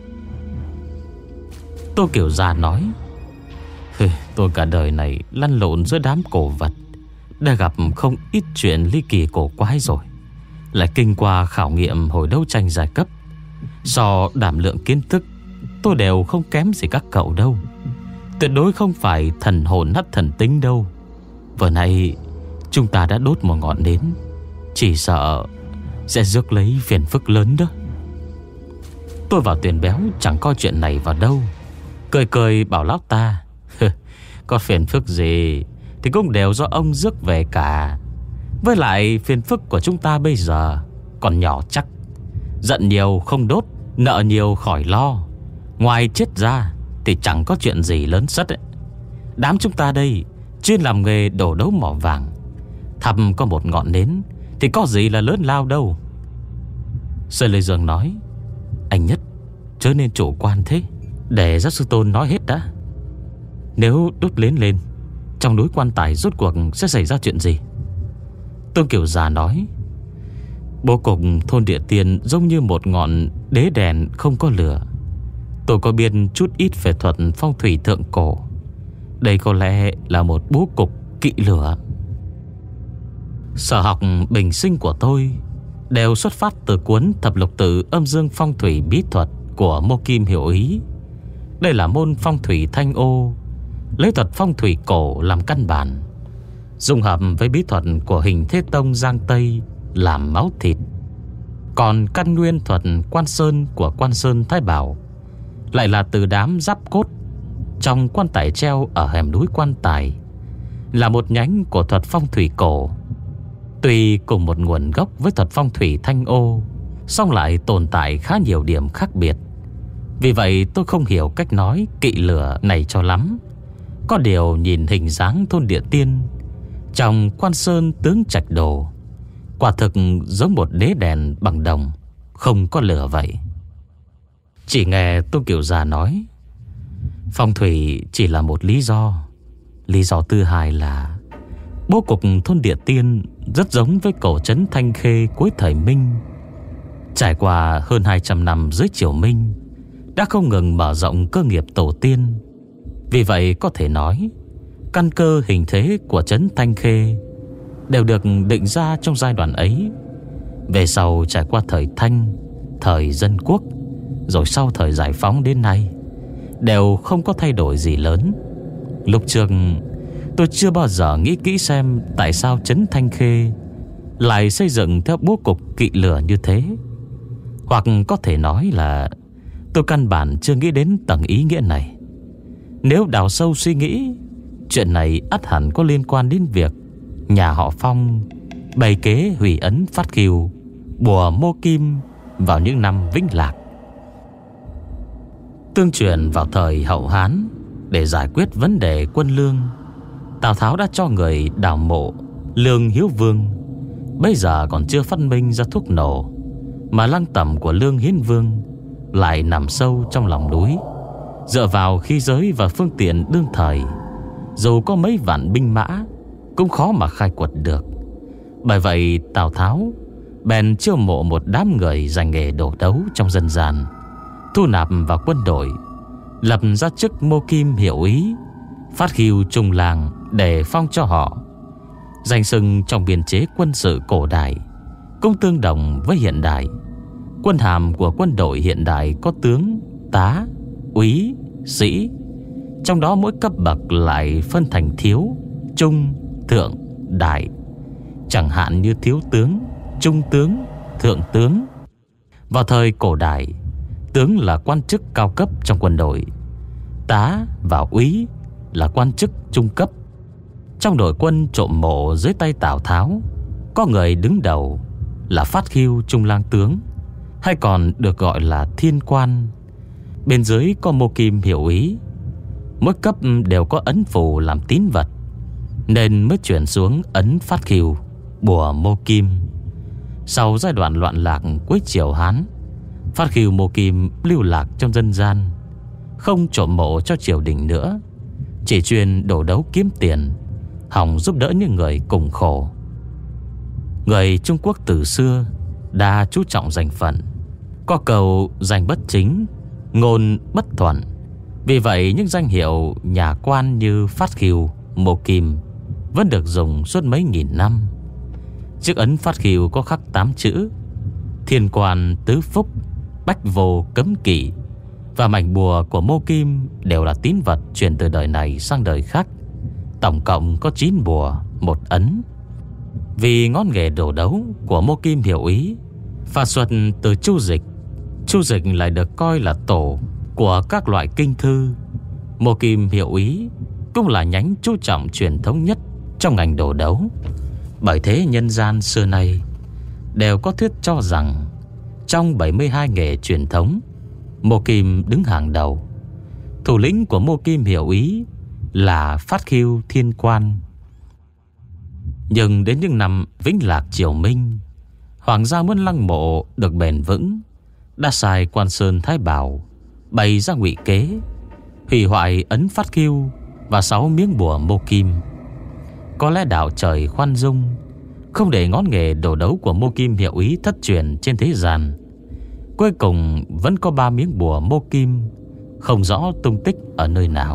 S1: Tô Kiểu Gia nói: tôi cả đời này lăn lộn giữa đám cổ vật, đã gặp không ít chuyện ly kỳ cổ quái rồi, lại kinh qua khảo nghiệm hồi đấu tranh giai cấp. So đảm lượng kiến thức, tôi đều không kém gì các cậu đâu. Tuyệt đối không phải thần hồn nát thần tính đâu. Vừa nãy chúng ta đã đốt một ngọn nến, chỉ sợ sẽ rước lấy phiền phức lớn đó. Tôi vào Tuyền Béo chẳng coi chuyện này vào đâu, cười cười bảo lão ta: có phiền phức gì thì cũng đều do ông rước về cả. Với lại phiền phức của chúng ta bây giờ còn nhỏ chắc. Giận nhiều không đốt, nợ nhiều khỏi lo. Ngoài chết ra thì chẳng có chuyện gì lớn sất ấy. Đám chúng ta đây chuyên làm nghề đổ đấu mỏ vàng, thầm có một ngọn nến thì có gì là lớn lao đâu. Sơn Lê Dương nói: anh Nhất chớ nên chủ quan thế, để giáo sư Tôn nói hết đã. Nếu đốt nến lên, trong núi Quan Tài rốt cuộc sẽ xảy ra chuyện gì? Tôn Kiểu Già nói: bố cục thôn Địa Tiên giống như một ngọn đế đèn không có lửa. Tôi có biết chút ít về thuật phong thủy thượng cổ. Đây có lẽ là một bố cục kỵ lửa. Sở học bình sinh của tôi đều xuất phát từ cuốn Thập Lục Tự Âm Dương Phong Thủy Bí Thuật của Mô Kim Hiểu Ý. Đây là môn phong thủy thanh ô, lấy thuật phong thủy cổ làm căn bản, dung hợp với bí thuật của Hình Thế Tông Giang Tây làm máu thịt. Còn căn nguyên thuật Quan Sơn của Quan Sơn Thái Bảo lại là từ đám giáp cốt trong quan tài treo ở hẻm núi Quan Tài, là một nhánh của thuật phong thủy cổ. Tuy cùng một nguồn gốc với thuật phong thủy thanh ô, song lại tồn tại khá nhiều điểm khác biệt. Vì vậy tôi không hiểu cách nói kỵ lửa này cho lắm. Có điều nhìn hình dáng thôn Địa Tiên trong Quan Sơn tướng trạch đồ, quả thực giống một đế đèn bằng đồng không có lửa vậy. Chỉ nghe Tôn Kiểu Già nói: phong thủy chỉ là một lý do. Lý do thứ hai là bố cục thôn Địa Tiên rất giống với cổ trấn Thanh Khê cuối thời Minh. Trải qua hơn hai trăm năm dưới triều Minh, đã không ngừng mở rộng cơ nghiệp tổ tiên. Vì vậy có thể nói, căn cơ hình thế của trấn Thanh Khê đều được định ra trong giai đoạn ấy. Về sau trải qua thời Thanh, thời Dân Quốc, rồi sau thời Giải phóng đến nay, đều không có thay đổi gì lớn. Lúc trước tôi chưa bao giờ nghĩ kỹ xem tại sao trấn Thanh Khê lại xây dựng theo bố cục kỵ lửa như thế. Hoặc có thể nói là tôi căn bản chưa nghĩ đến tầng ý nghĩa này. Nếu đào sâu suy nghĩ, chuyện này ắt hẳn có liên quan đến việc nhà họ Phong bày kế hủy ấn Phát Khiêu, bùa Mô Kim vào những năm Vĩnh Lạc. Tương truyền vào thời Hậu Hán, để giải quyết vấn đề quân lương, Tào Tháo đã cho người đào mộ Lương Hiếu Vương. Bây giờ còn chưa phát minh ra thuốc nổ, mà lăng tẩm của Lương Hiến Vương lại nằm sâu trong lòng núi. Dựa vào khí giới và phương tiện đương thời, dù có mấy vạn binh mã cũng khó mà khai quật được. Bởi vậy Tào Tháo bèn chiêu mộ một đám người dành nghề đổ đấu trong dân gian, thu nạp vào quân đội, lập ra chức Mô Kim hiệu úy, Phát Khiêu trung lang để phong cho họ. Danh xưng trong biên chế quân sự cổ đại cũng tương đồng với hiện đại. Quân hàm của quân đội hiện đại có tướng, tá, úy, sĩ. Trong đó mỗi cấp bậc lại phân thành thiếu, trung, thượng, đại. Chẳng hạn như thiếu tướng, trung tướng, thượng tướng. Vào thời cổ đại, tướng là quan chức cao cấp trong quân đội, tá và úy là quan chức trung cấp. Trong đội quân trộm mộ dưới tay Tào Tháo, có người đứng đầu là Phát Khiêu trung lang tướng, hay còn được gọi là thiên quan. Bên dưới có Mô Kim hiệu úy. Mỗi cấp đều có ấn phù làm tín vật, nên mới chuyển xuống ấn Phát Khiêu, bùa Mô Kim. Sau giai đoạn loạn lạc cuối triều Hán, Phát Khiêu Mô Kim lưu lạc trong dân gian, không trộm mộ cho triều đình nữa, chỉ chuyên đổ đấu kiếm tiền, hòng giúp đỡ những người cùng khổ. Người Trung Quốc từ xưa đa chú trọng danh phận, có câu danh bất chính, ngôn bất thuận. Vì vậy những danh hiệu nhà quan như Phát Khiêu, Mô Kim vẫn được dùng suốt mấy nghìn năm. Chiếc ấn Phát Khiêu có khắc tám chữ: thiên quan tứ phúc, bách vô cấm kỵ. Và mảnh bùa của Mô Kim đều là tín vật truyền từ đời này sang đời khác. Tổng cộng có chín bùa, một ấn. Vì ngón nghề đổ đấu của Mô Kim hiệu úy phát xuất từ Chu Dịch. Chu Dịch lại được coi là tổ của các loại kinh thư. Mô Kim hiệu úy cũng là nhánh chú trọng truyền thống nhất trong ngành đổ đấu. Bởi thế nhân gian xưa nay đều có thuyết cho rằng trong bảy mươi hai nghề truyền thống, Mô Kim đứng hàng đầu. Thủ lĩnh của Mô Kim hiệu úy là Phát Khiêu thiên quan. Nhưng đến những năm Vĩnh Lạc triều Minh, hoàng gia muốn lăng mộ được bền vững, đã sai Quan Sơn Thái Bảo bày ra ngụy kế, hủy hoại ấn Phát Khiêu và sáu miếng bùa Mô Kim. Có lẽ đạo trời khoan dung, không để ngón nghề đổ đấu của Mô Kim hiệu úy thất truyền trên thế gian. Cuối cùng vẫn có ba miếng bùa Mô Kim không rõ tung tích ở nơi nào.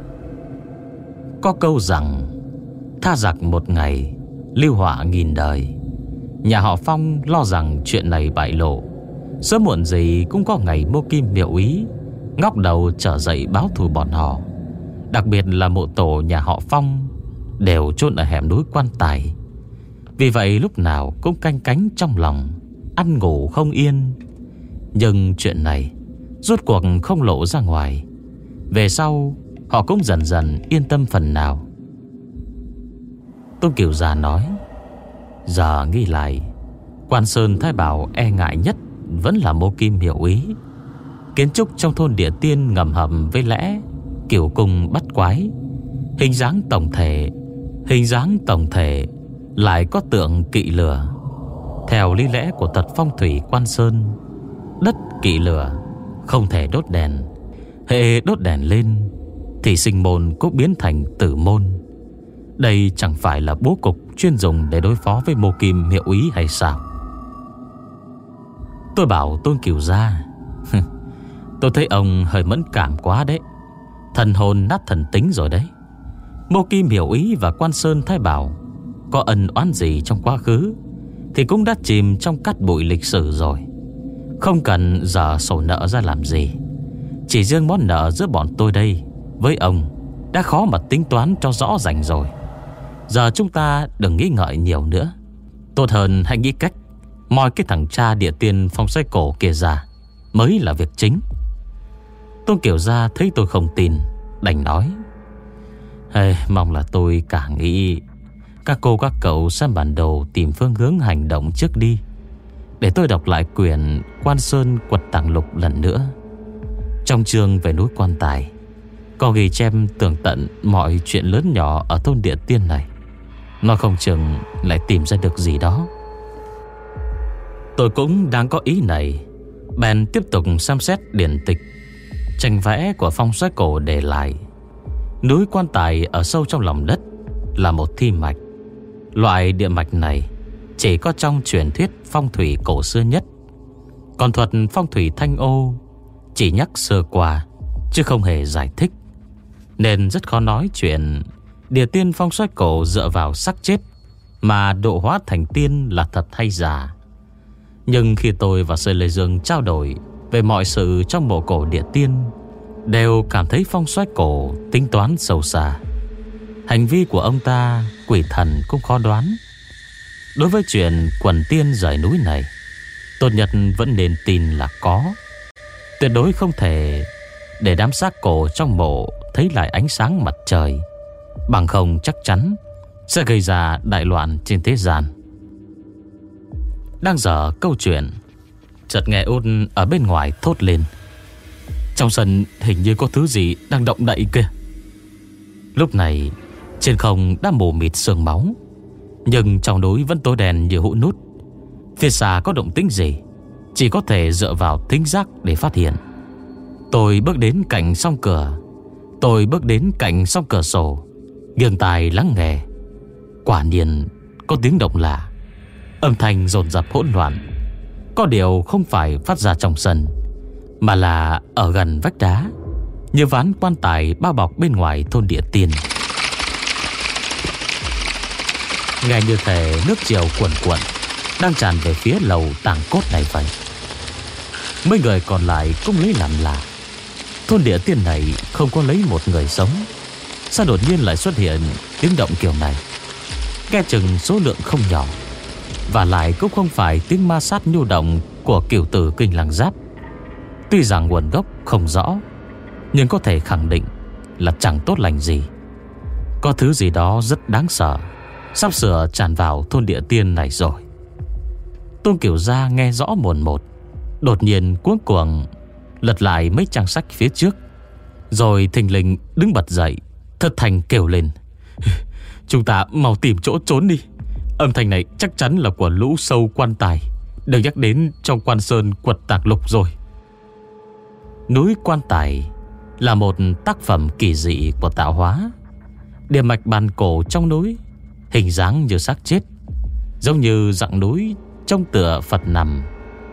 S1: Có câu rằng tha giặc một ngày, lưu họa nghìn đời. Nhà họ Phong lo rằng chuyện này bại lộ, sớm muộn gì cũng có ngày Mô Kim hiệu úy ngóc đầu trở dậy báo thù bọn họ. Đặc biệt là mộ tổ nhà họ Phong đều chôn ở hẻm núi Quan Tài. Vì vậy lúc nào cũng canh cánh trong lòng, ăn ngủ không yên. Nhưng chuyện này rốt cuộc không lộ ra ngoài. Về sau họ cũng dần dần yên tâm phần nào. Tôn Kiều Già nói, giờ nghĩ lại, Quan Sơn Thái Bảo e ngại nhất vẫn là Mô Kim hiệu úy. Kiến trúc trong thôn Địa Tiên ngầm hầm với lẽ kiểu cung bắt quái. Hình dáng tổng thể Hình dáng tổng thể lại có tượng kỵ lửa. Theo lý lẽ của tật phong thủy Quan Sơn, đất kỵ lửa không thể đốt đèn. Hệ đốt đèn lên thì sinh môn cũng biến thành tử môn. Đây chẳng phải là bố cục chuyên dùng để đối phó với Mô Kim hiệu úy hay sao? Tôi bảo Tôn Cửu Gia, tôi thấy ông hơi mẫn cảm quá đấy. Thần hồn nát thần tính rồi đấy. Mô Kim Hiểu Ý và Quan Sơn Thái Bảo có ân oán gì trong quá khứ thì cũng đã chìm trong cát bụi lịch sử rồi. Không cần dở sổ nợ ra làm gì. Chỉ riêng món nợ giữa bọn tôi đây với ông đã khó mà tính toán cho rõ ràng rồi. Giờ chúng ta đừng nghĩ ngợi nhiều nữa. Tốt hơn hãy nghĩ cách moi cái thằng cha địa tiên phong xoay cổ kia ra mới là việc chính. Tôn Kiều Gia thấy tôi không tin, đành nói: hey, mong là tôi cả nghĩ. Các cô các cậu xem bản đồ tìm phương hướng hành động trước đi, để tôi đọc lại quyển Quan Sơn Quật Tàng Lục lần nữa. Trong chương về núi Quan Tài có ghi chép tường tận mọi chuyện lớn nhỏ ở thôn địa tiên này. Nó không chừng lại tìm ra được gì đó. Tôi cũng đang có ý này, bèn tiếp tục xem xét điển tịch, tranh vẽ của phong xoáy cổ để lại. Núi Quan Tài ở sâu trong lòng đất là một thi mạch. Loại địa mạch này chỉ có trong truyền thuyết phong thủy cổ xưa nhất. Còn thuật phong thủy Thanh Ô chỉ nhắc sơ qua chứ không hề giải thích, nên rất khó nói chuyện địa tiên phong xoáy cổ dựa vào xác chết mà độ hóa thành tiên là thật hay giả. Nhưng khi tôi và Sơ Lê Dương trao đổi về mọi sự trong mộ cổ địa tiên, đều cảm thấy phong xoáy cổ tính toán sâu xa. Hành vi của ông ta quỷ thần cũng khó đoán. Đối với chuyện quần tiên rời núi này, tốt nhất vẫn nên tin là có. Tuyệt đối không thể để đám xác cổ trong mộ thấy lại ánh sáng mặt trời, bằng không chắc chắn sẽ gây ra đại loạn trên thế gian. Đang dở câu chuyện, chợt nghe Ôn ở bên ngoài thốt lên: trong sân hình như có thứ gì đang động đậy kìa. Lúc này trên không đã mù mịt sương máu, nhưng trong núi vẫn tối đen như hũ nút. Phía xa có động tĩnh gì chỉ có thể dựa vào thính giác để phát hiện. Tôi bước đến cạnh song cửa Tôi bước đến cạnh song cửa sổ, nghiêng tai lắng nghe. Quả nhiên có tiếng động lạ, âm thanh dồn dập hỗn loạn. Có điều không phải phát ra trong sân, mà là ở gần vách đá, như ván quan tài bao bọc bên ngoài thôn địa tiên. Nghe như thể nước triều cuồn cuộn đang tràn về phía lầu tàng cốt này vậy. Mấy người còn lại cũng lấy làm lạ. Thôn địa tiên này không có lấy một người sống, sao đột nhiên lại xuất hiện tiếng động kiểu này? Nghe chừng số lượng không nhỏ, và lại cũng không phải tiếng ma sát nhu động của cửu tử kinh lăng giáp. Tuy rằng nguồn gốc không rõ, nhưng có thể khẳng định là chẳng tốt lành gì. Có thứ gì đó rất đáng sợ sắp sửa tràn vào thôn địa tiên này rồi. Tôn Kiều Gia nghe rõ mồn một, đột nhiên cuống cuồng lật lại mấy trang sách phía trước, rồi thình lình đứng bật dậy, thất thanh kêu lên: chúng ta mau tìm chỗ trốn đi. Âm thanh này chắc chắn là của lũ sâu quan tài được nhắc đến trong Quan Sơn Quật Tàng Lục rồi. Núi Quan Tài là một tác phẩm kỳ dị của tạo hóa. Địa mạch bàn cổ trong núi, hình dáng như xác chết, giống như dặng núi trông tựa Phật nằm,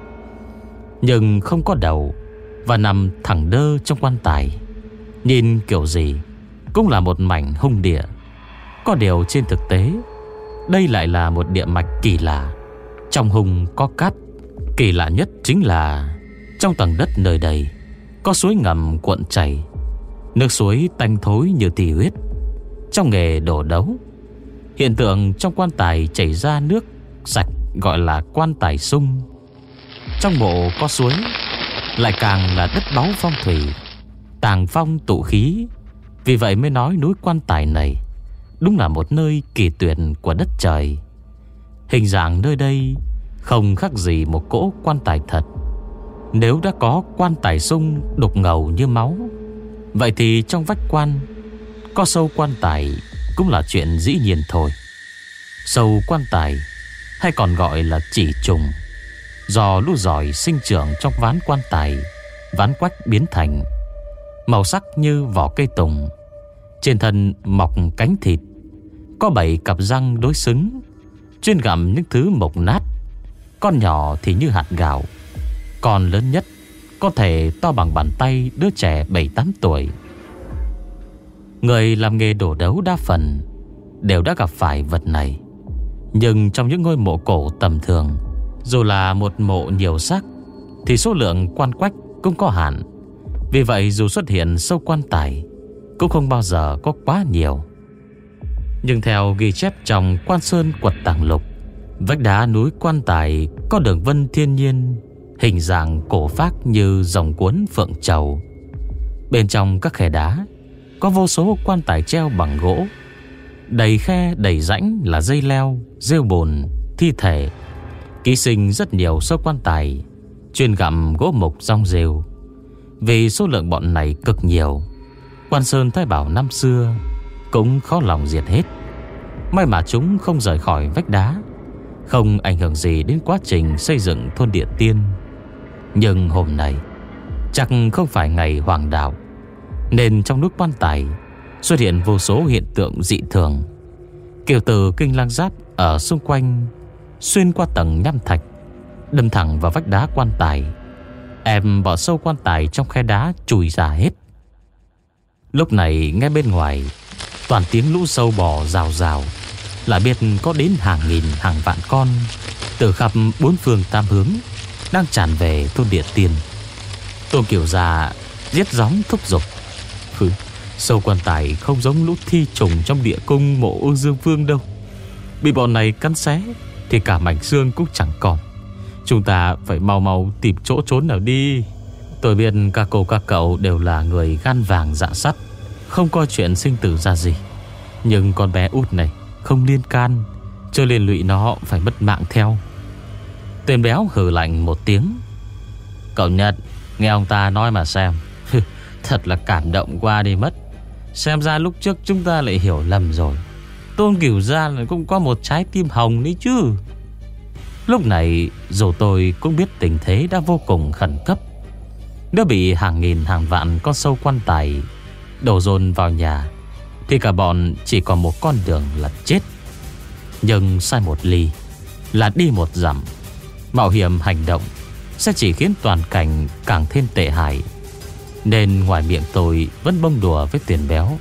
S1: nhưng không có đầu, và nằm thẳng đơ trong quan tài. Nhìn kiểu gì cũng là một mảnh hung địa. Có điều trên thực tế, đây lại là một địa mạch kỳ lạ. Trong hung có cát. Kỳ lạ nhất chính là trong tầng đất nơi đây có suối ngầm cuộn chảy, nước suối tanh thối như thì huyết. Trong nghề đổ đấu, hiện tượng trong quan tài chảy ra nước sạch gọi là quan tài sung. Trong mộ có suối lại càng là đất báu phong thủy, tàng phong tụ khí. Vì vậy mới nói núi Quan Tài này đúng là một nơi kỳ tuyệt của đất trời. Hình dạng nơi đây không khác gì một cỗ quan tài thật. Nếu đã có quan tài sung đục ngầu như máu, vậy thì trong vách quan có sâu quan tài cũng là chuyện dĩ nhiên thôi. Sâu quan tài hay còn gọi là chỉ trùng, do lũ giỏi sinh trưởng trong ván quan tài, ván quách biến thành, màu sắc như vỏ cây tùng. Trên thân mọc cánh thịt, có bảy cặp răng đối xứng, chuyên gặm những thứ mộc nát. Con nhỏ thì như hạt gạo, Còn lớn nhất có thể to bằng bàn tay đứa trẻ bảy tám tuổi. Người làm nghề đổ đấu đa phần đều đã gặp phải vật này. Nhưng trong những ngôi mộ cổ tầm thường, dù là một mộ nhiều xác, thì số lượng quan quách cũng có hạn. Vì vậy dù xuất hiện sâu quan tài cũng không bao giờ có quá nhiều. Nhưng theo ghi chép trong Quan Sơn Quật Tàng Lục, vách đá núi quan tài có đường vân thiên nhiên, hình dạng cổ phác như rồng cuốn phượng trầu. Bên trong các khe đá có vô số quan tài treo bằng gỗ, đầy khe đầy rãnh là dây leo, rêu bồn, thi thể. Ký sinh rất nhiều sâu quan tài chuyên gặm gỗ mục rong rêu. Vì số lượng bọn này cực nhiều, Quan Sơn Thái Bảo năm xưa cũng khó lòng diệt hết. May mà chúng không rời khỏi vách đá, không ảnh hưởng gì đến quá trình xây dựng thôn Địa Tiên. Nhưng hôm nay chắc không phải ngày hoàng đạo, nên trong núi quan tài xuất hiện vô số hiện tượng dị thường. Kiểu từ kinh lang giáp ở xung quanh xuyên qua tầng nham thạch, đâm thẳng vào vách đá quan tài. Em bỏ sâu quan tài trong khe đá chùi ra hết. Lúc này nghe bên ngoài toàn tiếng lũ sâu bò rào rào, là biết có đến hàng nghìn hàng vạn con từ khắp bốn phương tám hướng đang tràn về thôn Địa Tiên. Tôn Kiều Gia giết gióng thúc giục: Hừ, sâu quan tài không giống lũ thi trùng trong địa cung mộ Âu Dương Vương đâu. Bị bọn này cắn xé thì cả mảnh xương cũng chẳng còn. Chúng ta phải mau mau tìm chỗ trốn nào đi. Tôi biết các cô các cậu đều là người gan vàng dạ sắt, không coi chuyện sinh tử ra gì. Nhưng con bé út này không liên can, cho liên lụy nó phải mất mạng theo. Tên béo hừ lạnh một tiếng: Cậu Nhật, nghe ông ta nói mà xem. Thật là cảm động qua đi mất. Xem ra lúc trước chúng ta lại hiểu lầm rồi. Tôn Cửu Gia lại cũng có một trái tim hồng đấy chứ. Lúc này dù tôi cũng biết tình thế đã vô cùng khẩn cấp. Nếu bị hàng nghìn hàng vạn con sâu quan tài đổ dồn vào nhà thì cả bọn chỉ còn một con đường là chết. Nhưng sai một ly là đi một dặm. Mạo hiểm hành động sẽ chỉ khiến toàn cảnh càng thêm tệ hại. Nên ngoài miệng tôi vẫn bông đùa với Tiền Béo.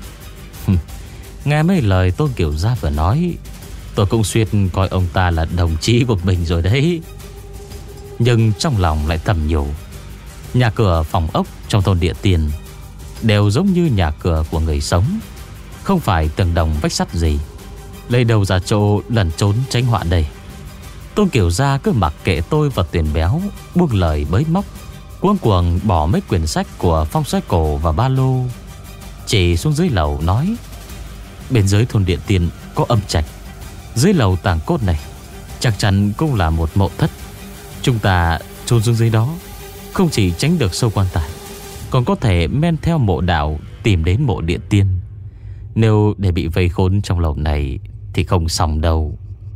S1: Nghe mấy lời Tôn Kiều Gia vừa nói, tôi cũng suýt coi ông ta là đồng chí của mình rồi đấy. Nhưng trong lòng lại thầm nhủ, nhà cửa phòng ốc trong thôn Địa Tiên đều giống như nhà cửa của người sống, không phải tường đồng vách sắt gì. Lấy đầu ra chỗ lẩn trốn tránh họa đây. Tôn Kiều Gia cứ mặc kệ tôi và Tiền Béo buông lời bới móc, cuống cuồng bỏ mấy quyển sách của phong xoáy cổ và ba lô, chỉ xuống dưới lầu nói: Bên dưới thôn Địa Tiên có âm trạch, dưới lầu tàng cốt này chắc chắn cũng là một mộ thất. Chúng ta chôn xuống dưới đó, không chỉ tránh được sâu quan tài, còn có thể men theo mộ đạo tìm đến mộ Địa Tiên. Nếu để bị vây khốn trong lầu này thì không xong đâu.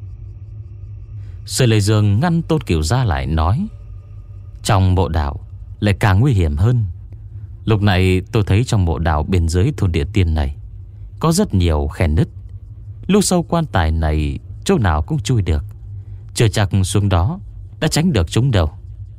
S1: Sở Lệ Dương ngăn Tôn Kiều Gia lại nói: Trong mộ đạo lại càng nguy hiểm hơn. Lúc này tôi thấy trong mộ đạo bên dưới thôn Địa Tiên này có rất nhiều khe nứt. Lô sâu quan tài này chỗ nào cũng chui được, chưa chắc xuống đó đã tránh được chúng đâu.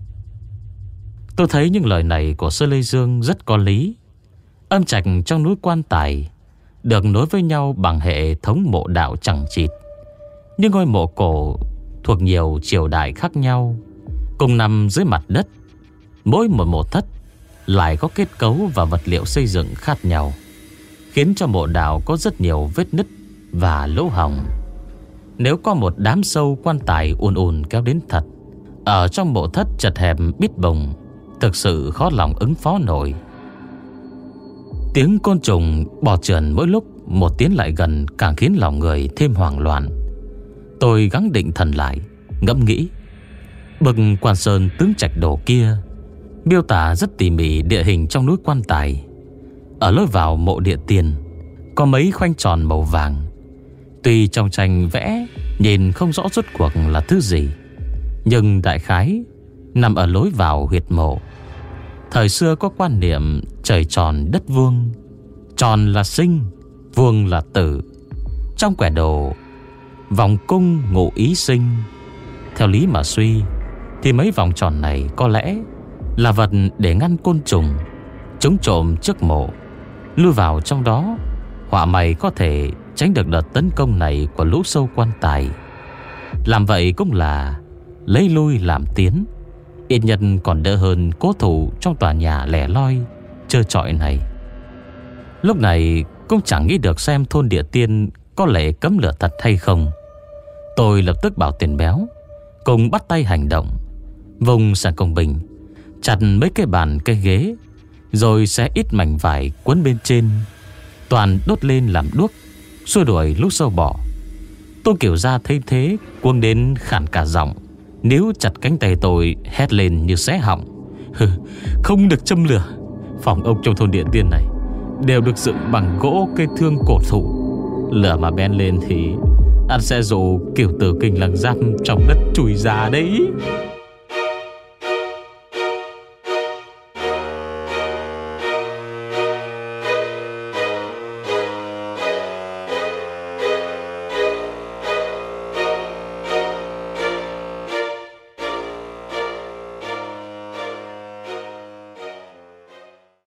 S1: Tôi thấy những lời này của Sơ Lê Dương rất có lý. Âm trạch trong núi quan tài được nối với nhau bằng hệ thống mộ đạo chẳng chịt. Nhưng ngôi mộ cổ thuộc nhiều triều đại khác nhau, cùng nằm dưới mặt đất. Mỗi một mộ thất lại có kết cấu và vật liệu xây dựng khác nhau, khiến cho mộ đạo có rất nhiều vết nứt và lỗ hổng. Nếu có một đám sâu quan tài ùn ùn kéo đến thật, ở trong mộ thất chật hẹp bít bùng, thực sự khó lòng ứng phó nổi. Tiếng côn trùng bò trườn mỗi lúc một tiến lại gần càng khiến lòng người thêm hoảng loạn. Tôi gắng định thần lại, ngẫm nghĩ. Bậc Quan Sơn tướng trạch đồ kia miêu tả rất tỉ mỉ địa hình trong núi quan tài. Ở lối vào mộ Địa Tiên có mấy khoanh tròn màu vàng. Tuy trong tranh vẽ nhìn không rõ rốt cuộc là thứ gì, nhưng đại khái nằm ở lối vào huyệt mộ. Thời xưa có quan niệm trời tròn đất vuông, tròn là sinh, vuông là tử. Trong quẻ đồ vòng cung ngụ ý sinh. Theo lý mà suy thì mấy vòng tròn này có lẽ là vật để ngăn côn trùng, chống trộm trước mộ. Lui vào trong đó, họa mày có thể tránh được đợt tấn công này của lũ sâu quan tài. Làm vậy cũng là lấy lui làm tiến, ít nhất còn đỡ hơn cố thủ trong tòa nhà lẻ loi trơ trọi này. Lúc này cũng chẳng nghĩ được xem thôn địa tiên có lệ cấm lửa thật hay không. Tôi lập tức bảo Tiền Béo cùng bắt tay hành động, vùng sàn công bình, chặt mấy cái bàn cái ghế, rồi xé ít mảnh vải quấn bên trên, toàn đốt lên làm đuốc, xua đuổi lũ sâu bọ. Tô Kiểu Gia thấy thế cuống đến khản cả giọng, níu chặt cánh tay tôi, hét lên như xé họng: Không được châm lửa. Phòng ốc trong thôn địa tiên này đều được dựng bằng gỗ cây thương cổ thụ. Lửa mà bén lên thì anh sẽ dụ kiểu tử kinh lăng giáp trong đất chui ra đấy.